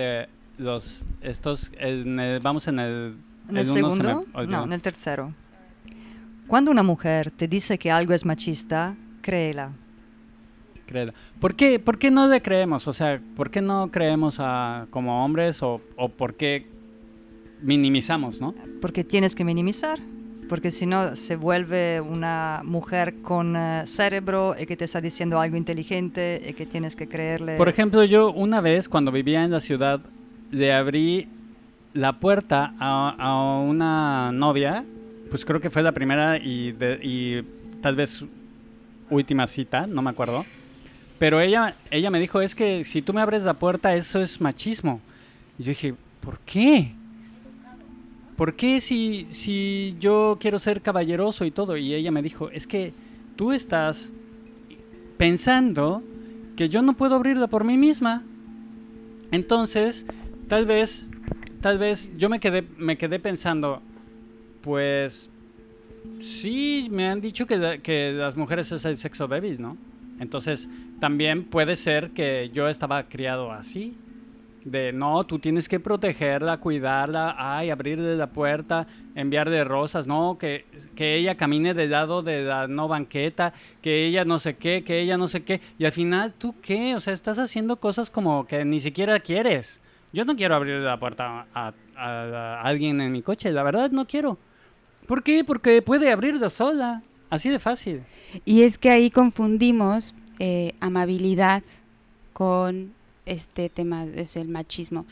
vamos en el segundo? No, en el tercero. Cuando una mujer te dice que algo es machista, créela. ¿Por qué no le creemos? O sea, ¿por qué no creemos como hombres o por qué minimizamos, no? Porque tienes que minimizar. Porque si no, se vuelve una mujer con cerebro y que te está diciendo algo inteligente y que tienes que creerle. Por ejemplo, yo una vez cuando vivía en la ciudad le abrí la puerta a una novia, pues creo que fue la primera y tal vez última cita, no me acuerdo. Pero ella me dijo, es que si tú me abres la puerta, eso es machismo. Y yo dije, ¿por qué? ¿Por qué si yo quiero ser caballeroso y todo? Y ella me dijo, es que tú estás pensando que yo no puedo abrirla por mí misma. Entonces, tal vez yo me quedé pensando, pues sí, me han dicho que las mujeres es el sexo débil, ¿no? Entonces, también puede ser que yo estaba criado así. de no, tú tienes que protegerla, cuidarla, ay, abrirle la puerta, enviarle rosas, no, que ella camine del lado de la no banqueta, que ella no sé qué, que ella no sé qué, y al final, ¿tú qué? O sea, estás haciendo cosas como que ni siquiera quieres. Yo no quiero abrirle la puerta a alguien en mi coche, la verdad no quiero. ¿Por qué? Porque puede abrirla sola, así de fácil. Y es que ahí confundimos amabilidad con este tema, es el machismo,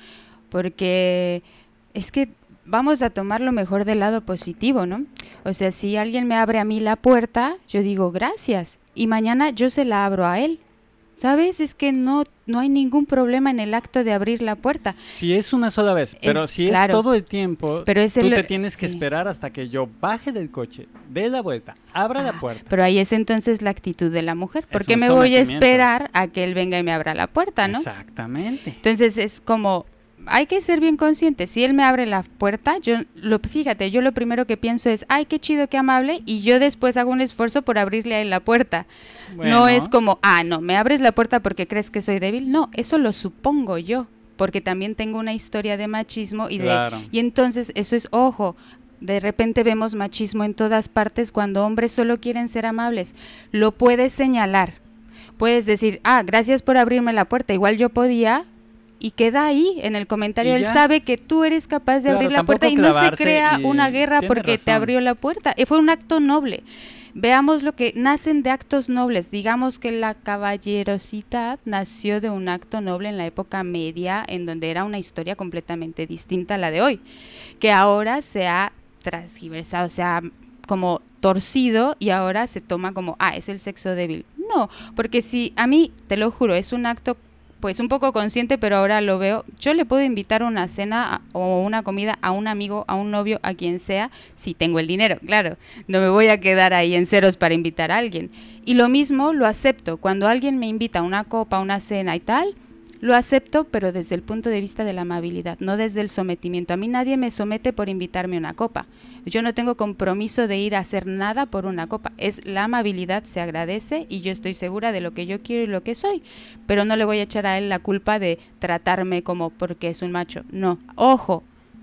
porque es que vamos a tomar lo mejor del lado positivo, ¿no? O sea, si alguien me abre a mí la puerta, yo digo gracias, y mañana yo se la abro a él, ¿sabes? Es que no hay ningún problema en el acto de abrir la puerta. Si es una sola vez, pero si claro, es todo el tiempo, pero tú te tienes que esperar hasta que yo baje del coche, dé la vuelta, abra la puerta. Pero ahí es entonces la actitud de la mujer. ¿Por Es qué un me voy a sometimiento. esperar a que él venga y me abra la puerta, no? Exactamente. Entonces es como, hay que ser bien conscientes. Si él me abre la puerta, fíjate, yo lo primero que pienso es, ay, qué chido, qué amable, y yo después hago un esfuerzo por abrirle a él la puerta. Bueno. No es como, no, me abres la puerta porque crees que soy débil. No, eso lo supongo yo, porque también tengo una historia de machismo Claro. y entonces eso es, ojo, de repente vemos machismo en todas partes cuando hombres solo quieren ser amables. Lo puedes señalar, puedes decir, gracias por abrirme la puerta, igual yo podía, y queda ahí en el comentario. Y Él ya. sabe que tú eres capaz de Claro, abrir la tampoco puerta y no se clavarse crea y una guerra tiene porque te razón. abrió la puerta. Y fue un acto noble. Veamos lo que nacen de actos nobles. Digamos que la caballerosidad nació de un acto noble en la época media, en donde era una historia completamente distinta a la de hoy, que ahora se ha transgiversado, se ha como torcido y ahora se toma como, es el sexo débil. No, porque si a mí, te lo juro, es un acto pues un poco consciente, pero ahora lo veo, yo le puedo invitar a una cena o una comida a un amigo, a un novio, a quien sea, si tengo el dinero, claro, no me voy a quedar ahí en ceros para invitar a alguien. Y lo mismo lo acepto, cuando alguien me invita a una copa, a una cena y tal, lo acepto, pero desde el punto de vista de la amabilidad, no desde el sometimiento. A mí nadie me somete por invitarme a una copa. Yo no tengo compromiso de ir a hacer nada por una copa. Es la amabilidad, se agradece y yo estoy segura de lo que yo quiero y lo que soy. Pero no le voy a echar a él la culpa de tratarme como porque es un macho. No, ojo,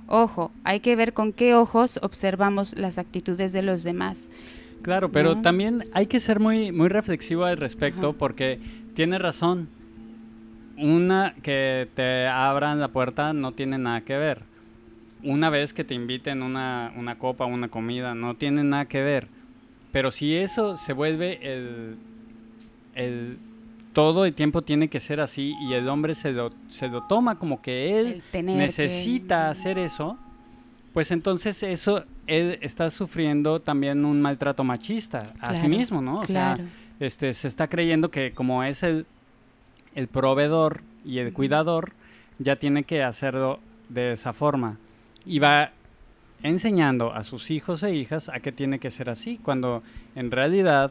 hay que ver con qué ojos observamos las actitudes de los demás. Claro, pero ¿no? también hay que ser muy, muy reflexivo al respecto. Ajá. Porque tiene razón. Una, que te abran la puerta no tiene nada que ver. Una vez que te inviten una copa, una comida, no tiene nada que ver. Pero si eso se vuelve todo el tiempo tiene que ser así y el hombre se lo toma como que él El tener necesita hacer eso, pues entonces eso, él está sufriendo también un maltrato machista a sí Claro, mismo, ¿no? O claro. sea, se está creyendo que como es el proveedor y el cuidador, ya tiene que hacerlo de esa forma. Y va enseñando a sus hijos e hijas a que tiene que ser así, cuando en realidad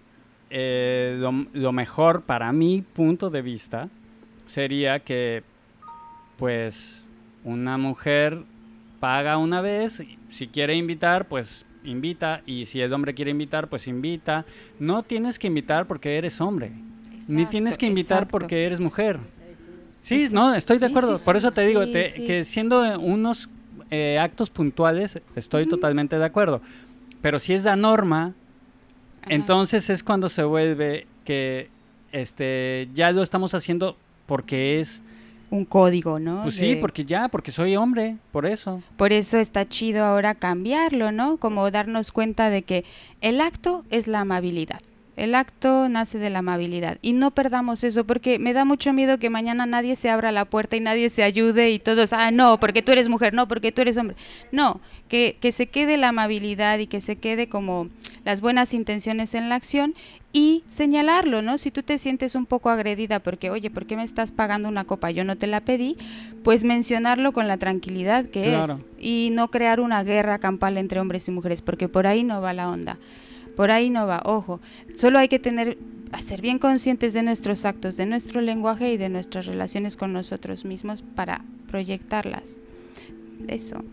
lo mejor para mi punto de vista sería que pues una mujer paga una vez, si quiere invitar pues invita, y si el hombre quiere invitar pues invita. No tienes que invitar porque eres hombre, ni tienes que invitar porque eres mujer. Sí, Exacto. no, estoy de Sí, acuerdo, sí, por sí, eso te digo sí, sí. que siendo unos actos puntuales estoy totalmente de acuerdo, pero si es la norma, entonces es cuando se vuelve que ya lo estamos haciendo porque es Un código, ¿no? pues sí, porque soy hombre, por eso. Por eso está chido ahora cambiarlo, ¿no? Como darnos cuenta de que el acto es la amabilidad. El acto nace de la amabilidad y no perdamos eso, porque me da mucho miedo que mañana nadie se abra la puerta y nadie se ayude y todos, no, porque tú eres mujer, no, porque tú eres hombre. No, que se quede la amabilidad y que se quede como las buenas intenciones en la acción y señalarlo, ¿no? Si tú te sientes un poco agredida porque, oye, ¿por qué me estás pagando una copa? Yo no te la pedí, pues mencionarlo con la tranquilidad que Claro. es y no crear una guerra campal entre hombres y mujeres, porque por ahí no va la onda. Por ahí no va, ojo. Solo hay que ser bien conscientes de nuestros actos, de nuestro lenguaje y de nuestras relaciones con nosotros mismos para proyectarlas. Eso.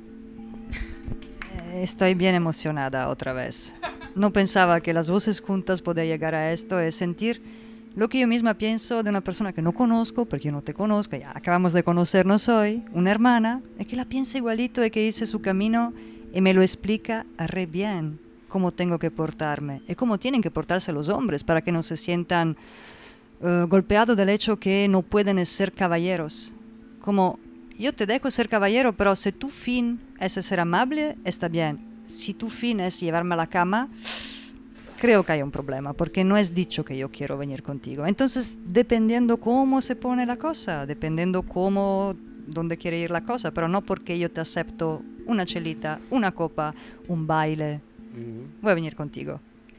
Estoy bien emocionada otra vez. No pensaba que las voces juntas podían llegar a esto, es sentir lo que yo misma pienso de una persona que no conozco, porque yo no te conozco, ya acabamos de conocernos hoy, una hermana, es que la piensa igualito y que dice su camino y me lo explica re bien cómo tengo que portarme y cómo tienen que portarse los hombres para que no se sientan golpeados del hecho que no pueden ser caballeros. Como, yo te dejo ser caballero, pero si tu fin es ser amable, está bien. Si tu fin es llevarme a la cama, creo que hay un problema, porque no es dicho que yo quiero venir contigo. Entonces, dependiendo cómo se pone la cosa, dependiendo dónde quiere ir la cosa, pero no porque yo te acepto una chelita, una copa, un baile, voy a venir contigo.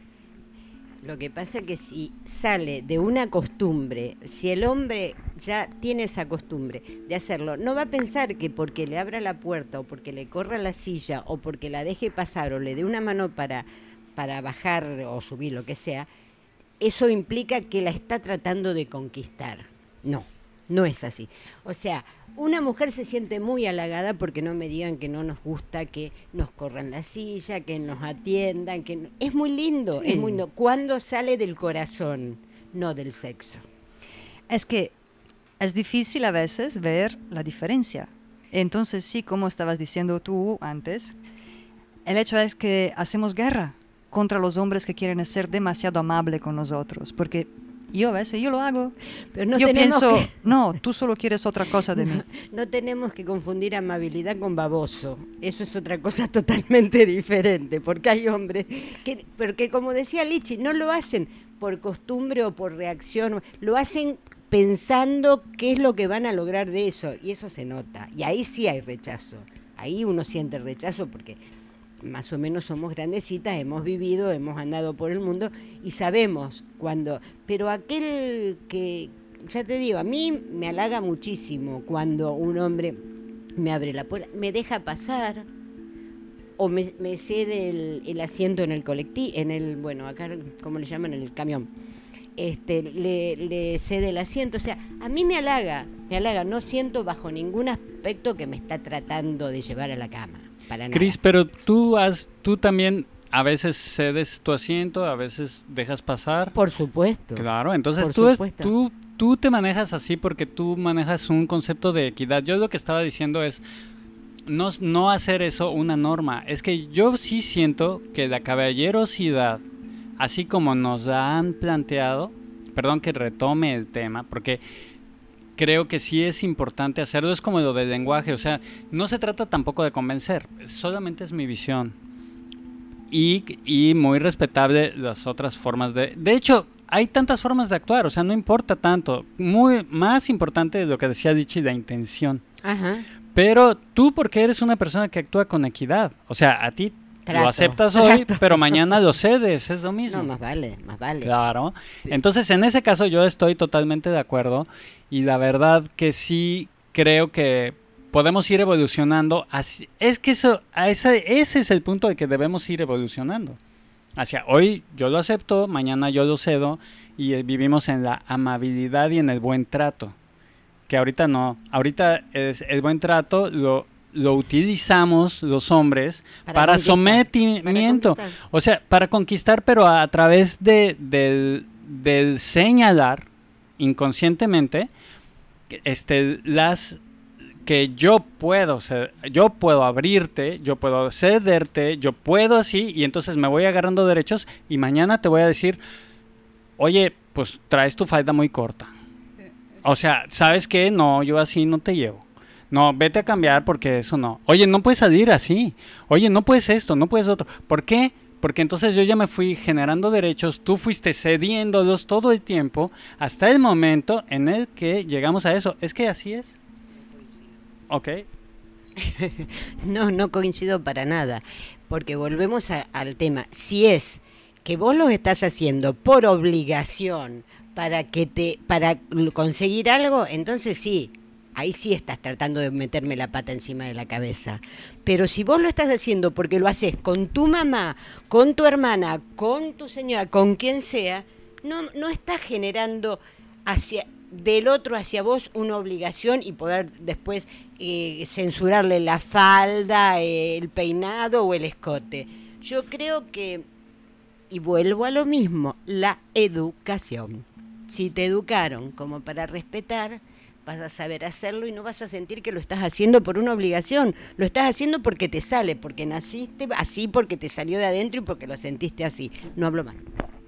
Lo que pasa es que si sale de una costumbre, si el hombre ya tiene esa costumbre de hacerlo, no va a pensar que porque le abra la puerta o porque le corra la silla o porque la deje pasar o le dé una mano para bajar o subir, lo que sea, eso implica que la está tratando de conquistar. No es así. O sea, una mujer se siente muy halagada porque no me digan que no nos gusta que nos corran la silla, que nos atiendan, es muy lindo, Sí. es muy lindo. Cuando sale del corazón, no del sexo. Es que es difícil a veces ver la diferencia. Entonces sí, como estabas diciendo tú antes, el hecho es que hacemos guerra contra los hombres que quieren ser demasiado amables con nosotros, porque yo a veces lo hago. Pero no yo tenemos pienso, que- no, tú solo quieres otra cosa de mí. No tenemos que confundir amabilidad con baboso. Eso es otra cosa totalmente diferente, porque hay hombres porque como decía Lichi, no lo hacen por costumbre o por reacción, lo hacen pensando qué es lo que van a lograr de eso, y eso se nota. Y ahí sí hay rechazo. Ahí uno siente rechazo porque más o menos somos grandecitas, hemos vivido, hemos andado por el mundo y sabemos cuando. Pero aquel que, ya te digo, a mí me halaga muchísimo cuando un hombre me abre la puerta, me deja pasar o me cede el asiento en el colectivo, bueno, acá, ¿cómo le llaman? En el camión. Le cede el asiento, o sea, a mí me halaga, no siento bajo ningún aspecto que me está tratando de llevar a la cama, para nada. Cris, pero tú también a veces cedes tu asiento, a veces dejas pasar. Por supuesto. Claro, entonces Por supuesto. tú te manejas así porque tú manejas un concepto de equidad. Yo lo que estaba diciendo es no hacer eso una norma. Es que yo sí siento que la caballerosidad, así como nos la han planteado, perdón que retome el tema, porque creo que sí es importante hacerlo, es como lo del lenguaje, o sea, no se trata tampoco de convencer, solamente es mi visión. Y muy respetable las otras formas de hecho, hay tantas formas de actuar, o sea, no importa tanto, más importante de lo que decía Dichi, la intención. Ajá. Pero tú, porque eres una persona que actúa con equidad, o sea, a ti Trato. lo aceptas hoy, pero mañana lo cedes, es lo mismo. No, más vale. Claro. Entonces, en ese caso yo estoy totalmente de acuerdo y la verdad que sí creo que podemos ir evolucionando. Es que ese es el punto de que debemos ir evolucionando. Hacia hoy yo lo acepto, mañana yo lo cedo y vivimos en la amabilidad y en el buen trato. Que ahorita no. Ahorita es el buen trato lo utilizamos los hombres para conquistar, sometimiento. para conquistar. O sea, para conquistar, pero a través del señalar inconscientemente que yo puedo abrirte, yo puedo cederte, yo puedo así, y entonces me voy agarrando derechos y mañana te voy a decir, oye, pues traes tu falda muy corta. O sea, ¿sabes qué? No, yo así no te llevo. No, vete a cambiar porque eso no. Oye, no puedes salir así. Oye, no puedes esto, no puedes otro. ¿Por qué? Porque entonces yo ya me fui generando derechos, tú fuiste cediéndolos todo el tiempo hasta el momento en el que llegamos a eso. Es que así es. Ok. No coincido para nada, porque volvemos al tema. Si es que vos lo estás haciendo por obligación para conseguir algo, entonces sí, ahí sí estás tratando de meterme la pata encima de la cabeza. Pero si vos lo estás haciendo porque lo haces con tu mamá, con tu hermana, con tu señora, con quien sea, no estás generando del otro hacia vos una obligación y poder después censurarle la falda, el peinado o el escote. Yo creo que, y vuelvo a lo mismo, la educación. si te educaron como para respetar, vas a saber hacerlo y no vas a sentir que lo estás haciendo por una obligación, lo estás haciendo porque te sale, porque naciste así, porque te salió de adentro y porque lo sentiste así. No hablo más.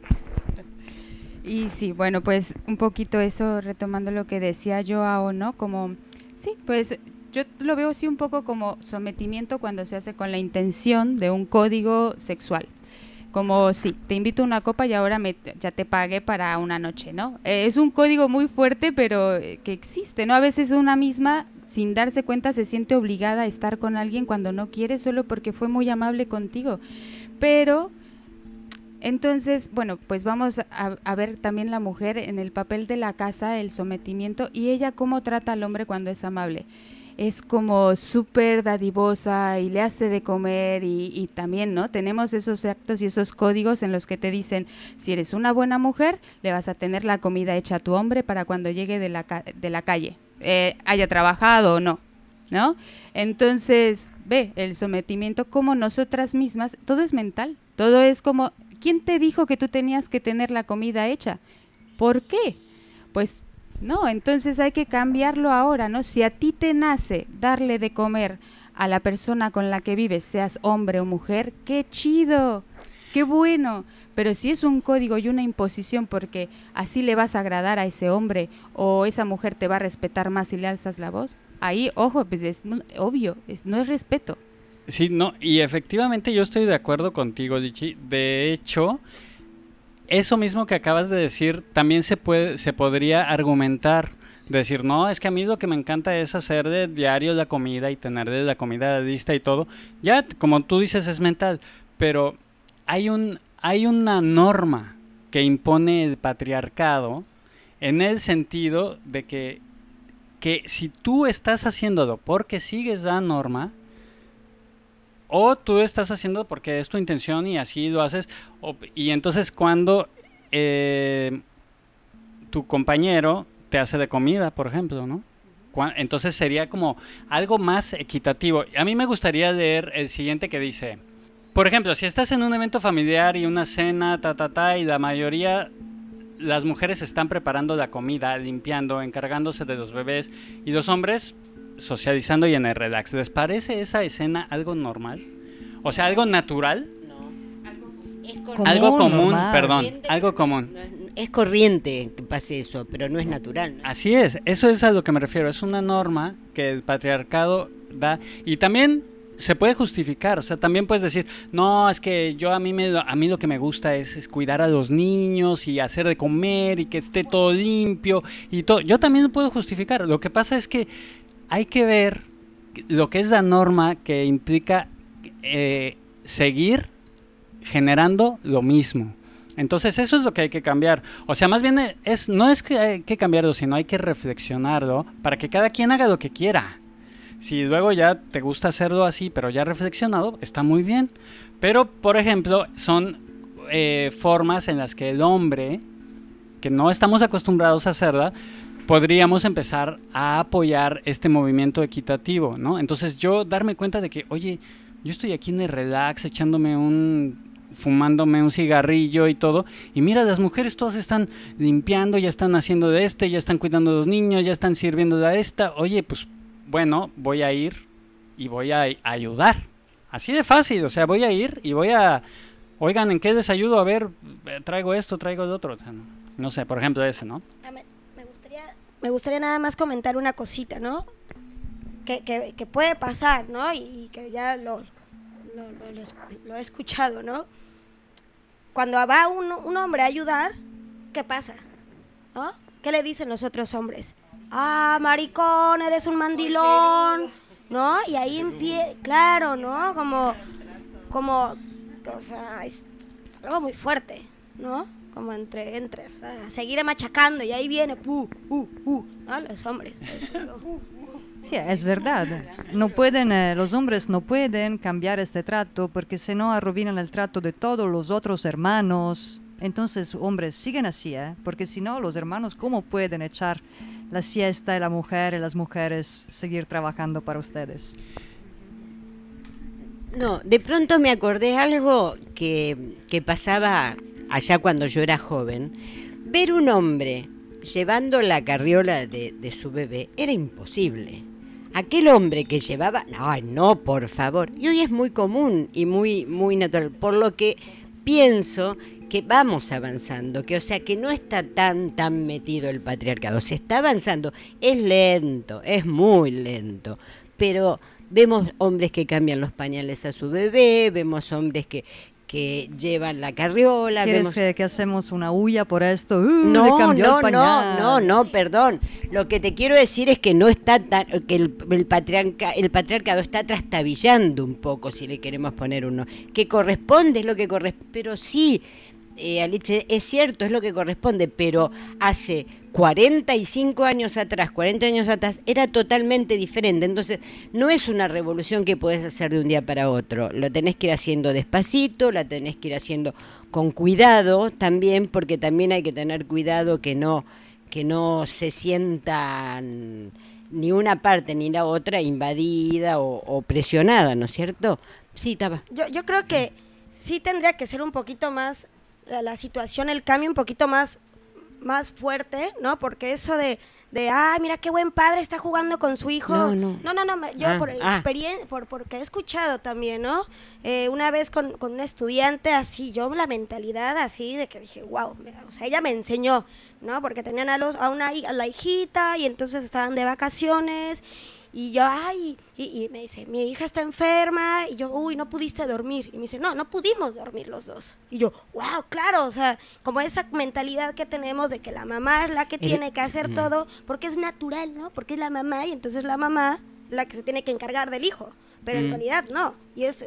Y sí, bueno, pues un poquito eso, retomando lo que decía Joao, ¿no? Como, sí, pues yo lo veo así un poco como sometimiento cuando se hace con la intención de un código sexual. Como, sí, te invito a una copa y ahora ya te pagué para una noche, ¿no? Es un código muy fuerte, pero que existe, ¿no? A veces una misma, sin darse cuenta, se siente obligada a estar con alguien cuando no quiere, solo porque fue muy amable contigo. Pero, entonces, bueno, pues vamos a ver también la mujer en el papel de la casa, el sometimiento, y ella cómo trata al hombre cuando es amable. Es como súper dadivosa y le hace de comer y también, ¿no? Tenemos esos actos y esos códigos en los que te dicen, si eres una buena mujer, le vas a tener la comida hecha a tu hombre para cuando llegue de la calle, haya trabajado o no, ¿no? Entonces, ve, el sometimiento como nosotras mismas, todo es mental, todo es como, ¿quién te dijo que tú tenías que tener la comida hecha? ¿Por qué? Pues no, entonces hay que cambiarlo ahora, ¿no? Si a ti te nace darle de comer a la persona con la que vives, seas hombre o mujer, ¡qué chido! ¡Qué bueno! Pero si es un código y una imposición porque así le vas a agradar a ese hombre o esa mujer te va a respetar más si le alzas la voz, ahí, ojo, pues es obvio, no es respeto. Sí, no, y efectivamente yo estoy de acuerdo contigo, Lichi. De hecho, eso mismo que acabas de decir también se podría argumentar, decir, no, es que a mí lo que me encanta es hacer de diario la comida y tener de la comida lista y todo. Ya, como tú dices, es mental, pero hay una norma que impone el patriarcado en el sentido de que si tú estás haciéndolo porque sigues la norma, o tú estás haciendo porque es tu intención y así lo haces, y entonces cuando tu compañero te hace de comida, por ejemplo, ¿no? Entonces sería como algo más equitativo. A mí me gustaría leer el siguiente que dice, por ejemplo, si estás en un evento familiar y una cena, y la mayoría, las mujeres están preparando la comida, limpiando, encargándose de los bebés, y los hombres socializando y en el relax. ¿Les parece esa escena algo normal? O sea, algo natural. No. Algo común, normal. perdón, algo común. Es corriente que pase eso, pero no es natural, ¿no? Así es, eso es a lo que me refiero. Es una norma que el patriarcado da y también se puede justificar. O sea, también puedes decir, no, es que a mí lo que me gusta es cuidar a los niños y hacer de comer y que esté todo limpio y todo. Yo también lo puedo justificar. Lo que pasa es que hay que ver lo que es la norma que implica seguir generando lo mismo. Entonces eso es lo que hay que cambiar. O sea, más bien no es que hay que cambiarlo, sino hay que reflexionarlo para que cada quien haga lo que quiera. Si luego ya te gusta hacerlo así, pero ya reflexionado, está muy bien. Pero, por ejemplo, son formas en las que el hombre, que no estamos acostumbrados a hacerla, podríamos empezar a apoyar este movimiento equitativo, ¿no? Entonces yo darme cuenta de que, oye, yo estoy aquí en el relax, fumándome un cigarrillo y todo, y mira, las mujeres todas están limpiando, ya están haciendo de ya están cuidando a los niños, ya están sirviendo de esta, oye, pues, bueno, voy a ir y voy a ayudar. Así de fácil, o sea, voy a ir y oigan, ¿en qué les ayudo? A ver, traigo esto, traigo lo otro, o sea, no sé, por ejemplo ese, ¿no? Me gustaría nada más comentar una cosita, ¿no? Que puede pasar, ¿no? Y que ya lo he escuchado, ¿no? Cuando va un hombre a ayudar, ¿qué pasa? ¿No? ¿Qué le dicen los otros hombres? Ah, maricón, eres un mandilón, ¿no? Y ahí empieza, claro, ¿no? Como, o sea, es algo muy fuerte, ¿no? Como entre, o sea, seguir machacando y ahí viene, ¿no? Los hombres. Sí, es verdad. No pueden, los hombres no pueden cambiar este trato porque si no arruinan el trato de todos los otros hermanos. Entonces, hombres, siguen así, porque si no, los hermanos, ¿cómo pueden echar la siesta de la mujer y las mujeres seguir trabajando para ustedes? No, de pronto me acordé algo que pasaba allá cuando yo era joven. Ver un hombre llevando la carriola de su bebé era imposible. Aquel hombre que llevaba, ay, no, por favor. Y hoy es muy común y muy, muy natural. Por lo que pienso que vamos avanzando, que o sea que no está tan metido el patriarcado, se está avanzando, es lento, es muy lento, pero vemos hombres que cambian los pañales a su bebé, vemos hombres que llevan la carriola. ¿Quieres que hacemos una huya por esto? No, le cambió el pañal. no, perdón. Lo que te quiero decir es que no está tan, que el patriarcado está trastabillando un poco, si le queremos poner uno. Que corresponde, es lo que corresponde, pero sí, Alice, es cierto, es lo que corresponde, pero hace 45 años atrás, 40 años atrás, era totalmente diferente. Entonces, no es una revolución que podés hacer de un día para otro. Lo tenés que ir haciendo despacito, la tenés que ir haciendo con cuidado también, porque también hay que tener cuidado que no se sientan ni una parte ni la otra invadida o presionada, ¿no es cierto? Sí, Taba. Yo creo que sí tendría que ser un poquito más la situación, el cambio un poquito más fuerte, ¿no? Porque eso de mira qué buen padre está jugando con su hijo. No, yo por experiencia, porque he escuchado también, ¿no? Una vez con un estudiante así, yo la mentalidad así de que dije, wow, o sea, ella me enseñó, ¿no? Porque tenían a la hijita y entonces estaban de vacaciones. Y yo, y me dice, mi hija está enferma, y yo, no pudiste dormir. Y me dice, no pudimos dormir los dos. Y yo, wow, claro, o sea, como esa mentalidad que tenemos de que la mamá es la que tiene que hacer todo, porque es natural, ¿no? Porque es la mamá, y entonces la mamá es la que se tiene que encargar del hijo. Pero en realidad no, y es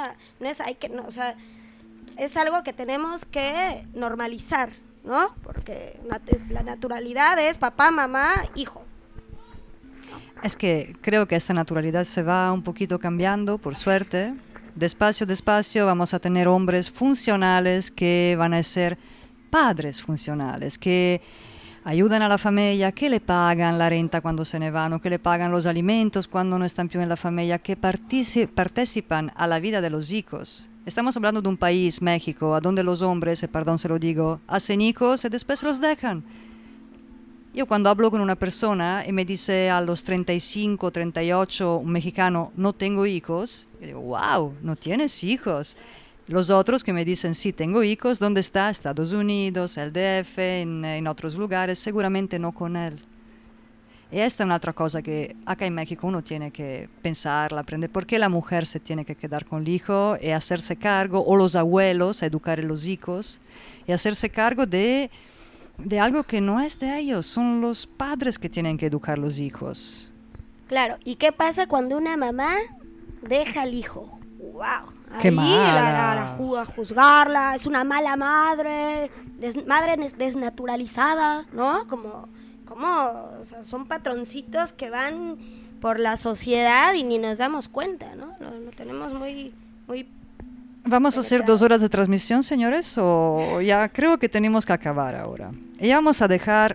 algo que tenemos que normalizar, ¿no? Porque la naturalidad es papá, mamá, hijo. Es que creo que esta naturalidad se va un poquito cambiando, por suerte. Despacio vamos a tener hombres funcionales que van a ser padres funcionales, que ayudan a la familia, que le pagan la renta cuando se ne vanno, que le pagan los alimentos cuando no están più en la familia, que participan a la vida de los hijos. Estamos hablando de un país, México, a donde los hombres, perdón se lo digo, hacen hijos y después los dejan. Yo cuando hablo con una persona y me dice a los 35, 38, un mexicano, no tengo hijos, yo digo, wow, no tienes hijos. Los otros que me dicen, sí, tengo hijos, ¿dónde está? Estados Unidos, el DF, en otros lugares, seguramente no con él. Y esta es una otra cosa que acá en México uno tiene que pensar, aprender, ¿por qué la mujer se tiene que quedar con el hijo y hacerse cargo, o los abuelos, educar a los hijos, y hacerse cargo de algo que no es de ellos, son los padres que tienen que educar los hijos. Claro, ¿y qué pasa cuando una mamá deja al hijo? ¡Wow! ¡Qué Ahí mala! a juzgarla, es una mala madre, madre desnaturalizada, ¿no? Como o sea, son patroncitos que van por la sociedad y ni nos damos cuenta, ¿no? Lo tenemos muy ¿Vamos a hacer 2 horas de transmisión, señores? ¿O ya creo que tenemos que acabar ahora? Y ya vamos a dejar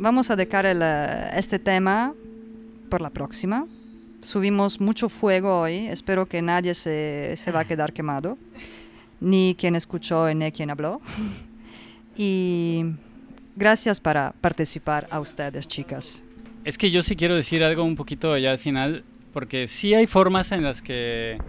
este tema por la próxima. Subimos mucho fuego hoy. Espero que nadie se va a quedar quemado. Ni quien escuchó ni quien habló. Y gracias para participar a ustedes, chicas. Es que yo sí quiero decir algo un poquito ya al final, porque sí hay formas en las que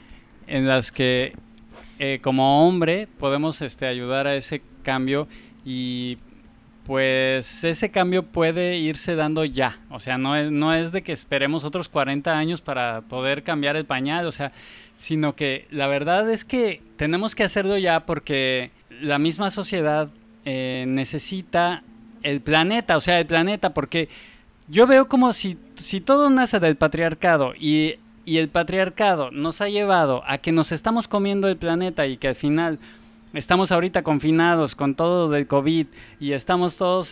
como hombre podemos ayudar a ese cambio, y pues ese cambio puede irse dando ya. O sea, no es de que esperemos otros 40 años para poder cambiar el pañal, o sea, sino que la verdad es que tenemos que hacerlo ya, porque la misma sociedad necesita el planeta, porque yo veo como si todo nace del patriarcado y el patriarcado nos ha llevado a que nos estamos comiendo el planeta, y que al final estamos ahorita confinados con todo del COVID y estamos todos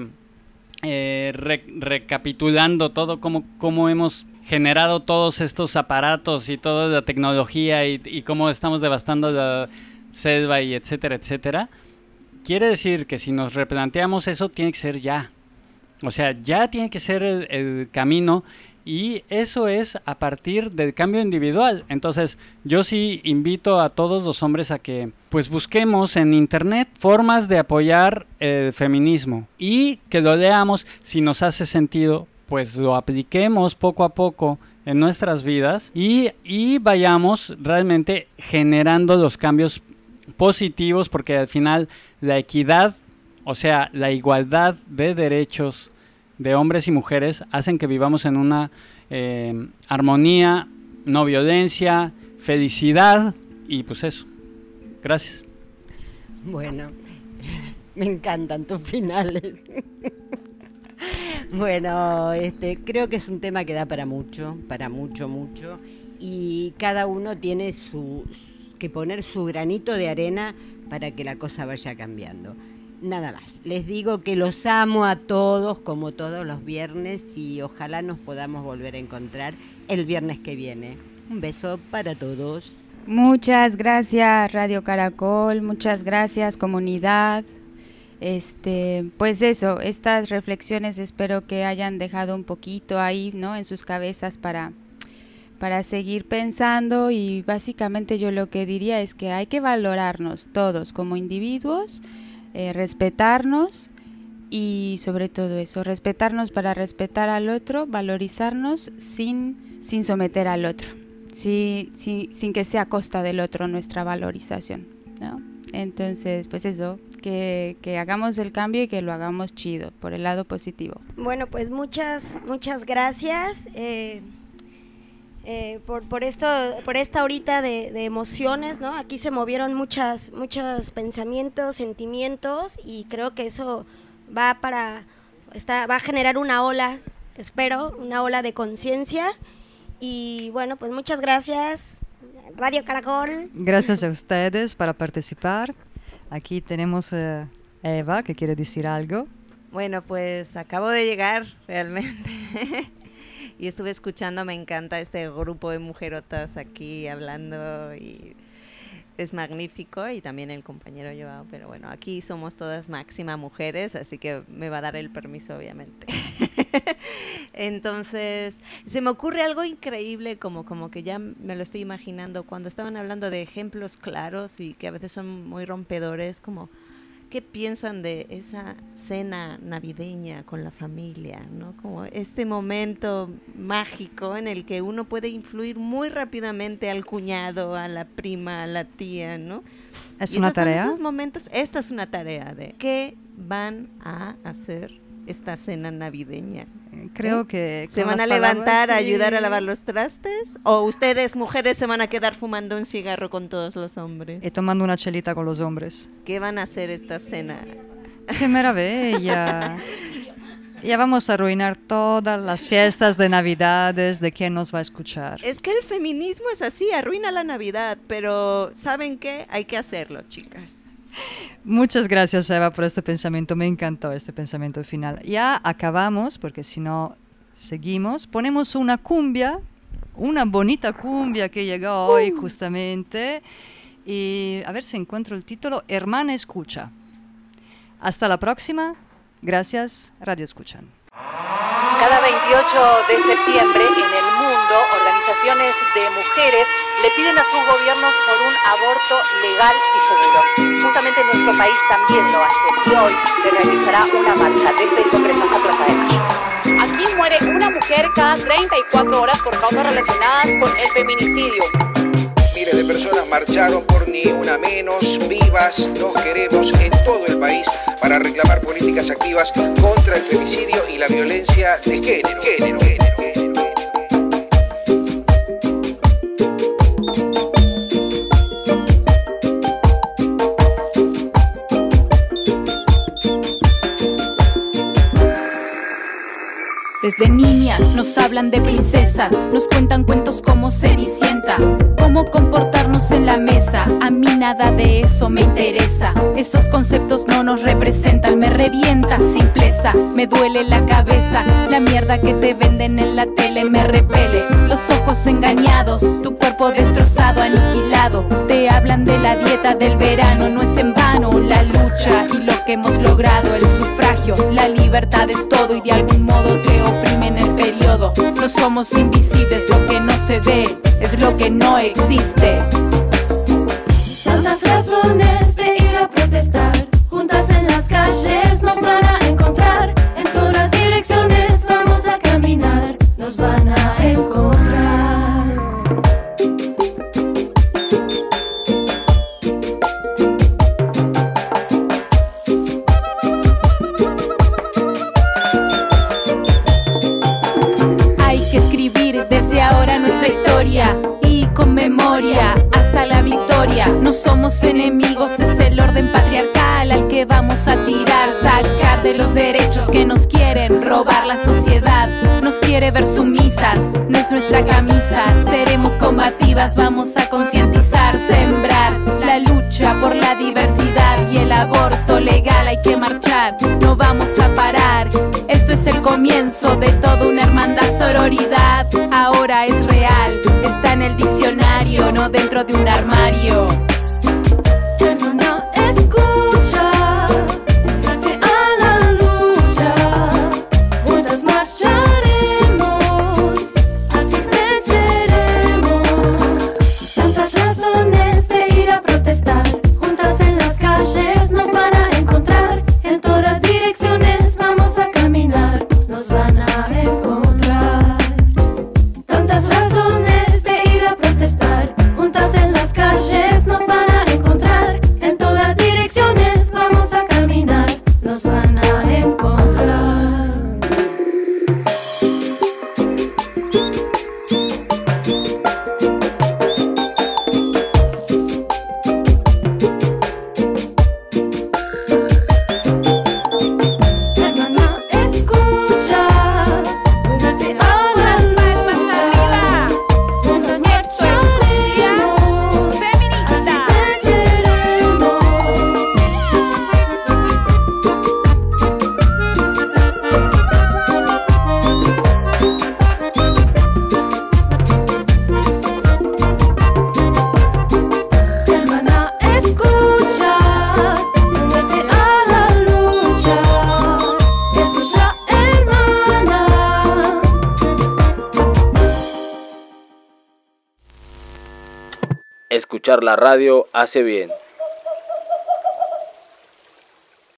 recapitulando todo cómo hemos generado todos estos aparatos y toda la tecnología y cómo estamos devastando la selva y etcétera, etcétera. Quiere decir que si nos replanteamos eso, tiene que ser ya. O sea, ya tiene que ser el camino, y eso es a partir del cambio individual. Entonces yo sí invito a todos los hombres a que pues busquemos en internet formas de apoyar el feminismo y que lo leamos. Si nos hace sentido, pues lo apliquemos poco a poco en nuestras vidas y vayamos realmente generando los cambios positivos, porque al final la equidad, o sea, la igualdad de derechos de hombres y mujeres hacen que vivamos en una armonía, no violencia, felicidad y pues eso. Gracias. Bueno, me encantan tus finales. Bueno, creo que es un tema que da para mucho, mucho, y cada uno tiene que poner su granito de arena para que la cosa vaya cambiando. Nada más, les digo que los amo a todos como todos los viernes y ojalá nos podamos volver a encontrar el viernes que viene. Un beso para todos. Muchas gracias Radio Caracol, muchas gracias comunidad. Pues eso, estas reflexiones espero que hayan dejado un poquito ahí, ¿no?, en sus cabezas para seguir pensando, y básicamente yo lo que diría es que hay que valorarnos todos como individuos, respetarnos y sobre todo eso, respetarnos para respetar al otro, valorizarnos sin someter al otro, sin que sea a costa del otro nuestra valorización, ¿no? Entonces, pues eso, que hagamos el cambio y que lo hagamos chido, por el lado positivo. Bueno, pues muchas gracias por esta horita de emociones, ¿no? Aquí se movieron muchos pensamientos, sentimientos, y creo que eso va a generar una ola, espero, una ola de conciencia. Y bueno, pues muchas gracias, Radio Caracol. Gracias a ustedes para participar. Aquí tenemos a Eva, que quiere decir algo. Bueno, pues acabo de llegar realmente y estuve escuchando, me encanta este grupo de mujerotas aquí hablando y es magnífico, y también el compañero Joao, pero bueno, aquí somos todas máxima mujeres, así que me va a dar el permiso obviamente. Entonces, se me ocurre algo increíble, como que ya me lo estoy imaginando, cuando estaban hablando de ejemplos claros y que a veces son muy rompedores, como ¿qué piensan de esa cena navideña con la familia, ¿no? Como este momento mágico en el que uno puede influir muy rápidamente al cuñado, a la prima, a la tía, ¿no? ¿Es una tarea? Esos momentos, esta es una tarea de ¿qué van a hacer esta cena navideña? Creo que ¿se van a levantar a ayudar a lavar los trastes? ¿O ustedes, mujeres, se van a quedar fumando un cigarro con todos los hombres? Y tomando una chelita con los hombres. ¿Qué van a hacer esta cena? ¡Qué maravilla! Ya vamos a arruinar todas las fiestas de Navidades de quien nos va a escuchar. Es que el feminismo es así, arruina la Navidad, pero ¿saben qué? Hay que hacerlo, chicas. Muchas gracias, Eva, por este pensamiento. Me encantó este pensamiento final. Ya acabamos, porque si no seguimos. Ponemos una cumbia, una bonita cumbia que llegó hoy justamente. Y a ver si encuentro el título. Hermana Escucha. Hasta la próxima. Gracias, Radio Escuchan. Cada 28 de septiembre en el mundo, organizaciones de mujeres le piden a sus gobiernos por un aborto legal y seguro. Justamente nuestro país también lo hace y hoy se realizará una marcha desde el Congreso hasta Plaza de Mayo. Aquí muere una mujer cada 34 horas por causas relacionadas con el feminicidio. Miles de personas marcharon por Ni Una Menos, vivas, nos queremos en todo el país para reclamar políticas activas contra el femicidio y la violencia de género. Desde niñas nos hablan de princesas, nos cuentan cuentos como Cenicienta, cómo comportarnos en la mesa. A mí nada de eso me interesa, esos conceptos no nos representan. Me revienta simpleza, me duele la cabeza, la mierda que te venden en la tele me repele. Los ojos engañados, tu cuerpo destrozado, aniquilado. Te hablan de la dieta del verano, no es en vano la lucha y lo que hemos logrado. El sufragio, la libertad es todo y de algún modo te oprimen el periodo. Nos No somos invisibles, lo que no se ve es lo que no existe. Tantas razones de ir a protestar, juntas en las calles nos van a encontrar, en todas direcciones vamos a caminar, nos van a encontrar. Hay que escribir desde ahora nuestra historia y con memoria hasta la victoria. No somos enemigos, es el orden patriarcal al que vamos a tirar, sacar de los derechos que nos quieren robar. La sociedad nos quiere ver sumisas, no es nuestra camisa. Seremos combativas, vamos a concientizar, sembrar la lucha por la diversidad y el aborto legal. Hay que marchar, no vamos a parar. Esto es el comienzo de toda una hermandad, sororidad. Ahora es real, está en el diccionario, no dentro de un armario. Hermana, escucha, únete a la lucha, juntas marcharemos, así venceremos. Tantas razones de ir a protestar, juntas en las calles nos van a encontrar, en todas direcciones vamos a caminar, nos van a encontrar. Tantas razones de ir a protestar, juntas en las calles nos van a encontrar, en todas direcciones vamos a caminar, nos van a encontrar. Hermana, escucha, únete a la lucha, juntas marcharemos, así venceremos. Hermana, escucha, únete a la lucha, escucha, hermana. Escuchar la radio hace bien.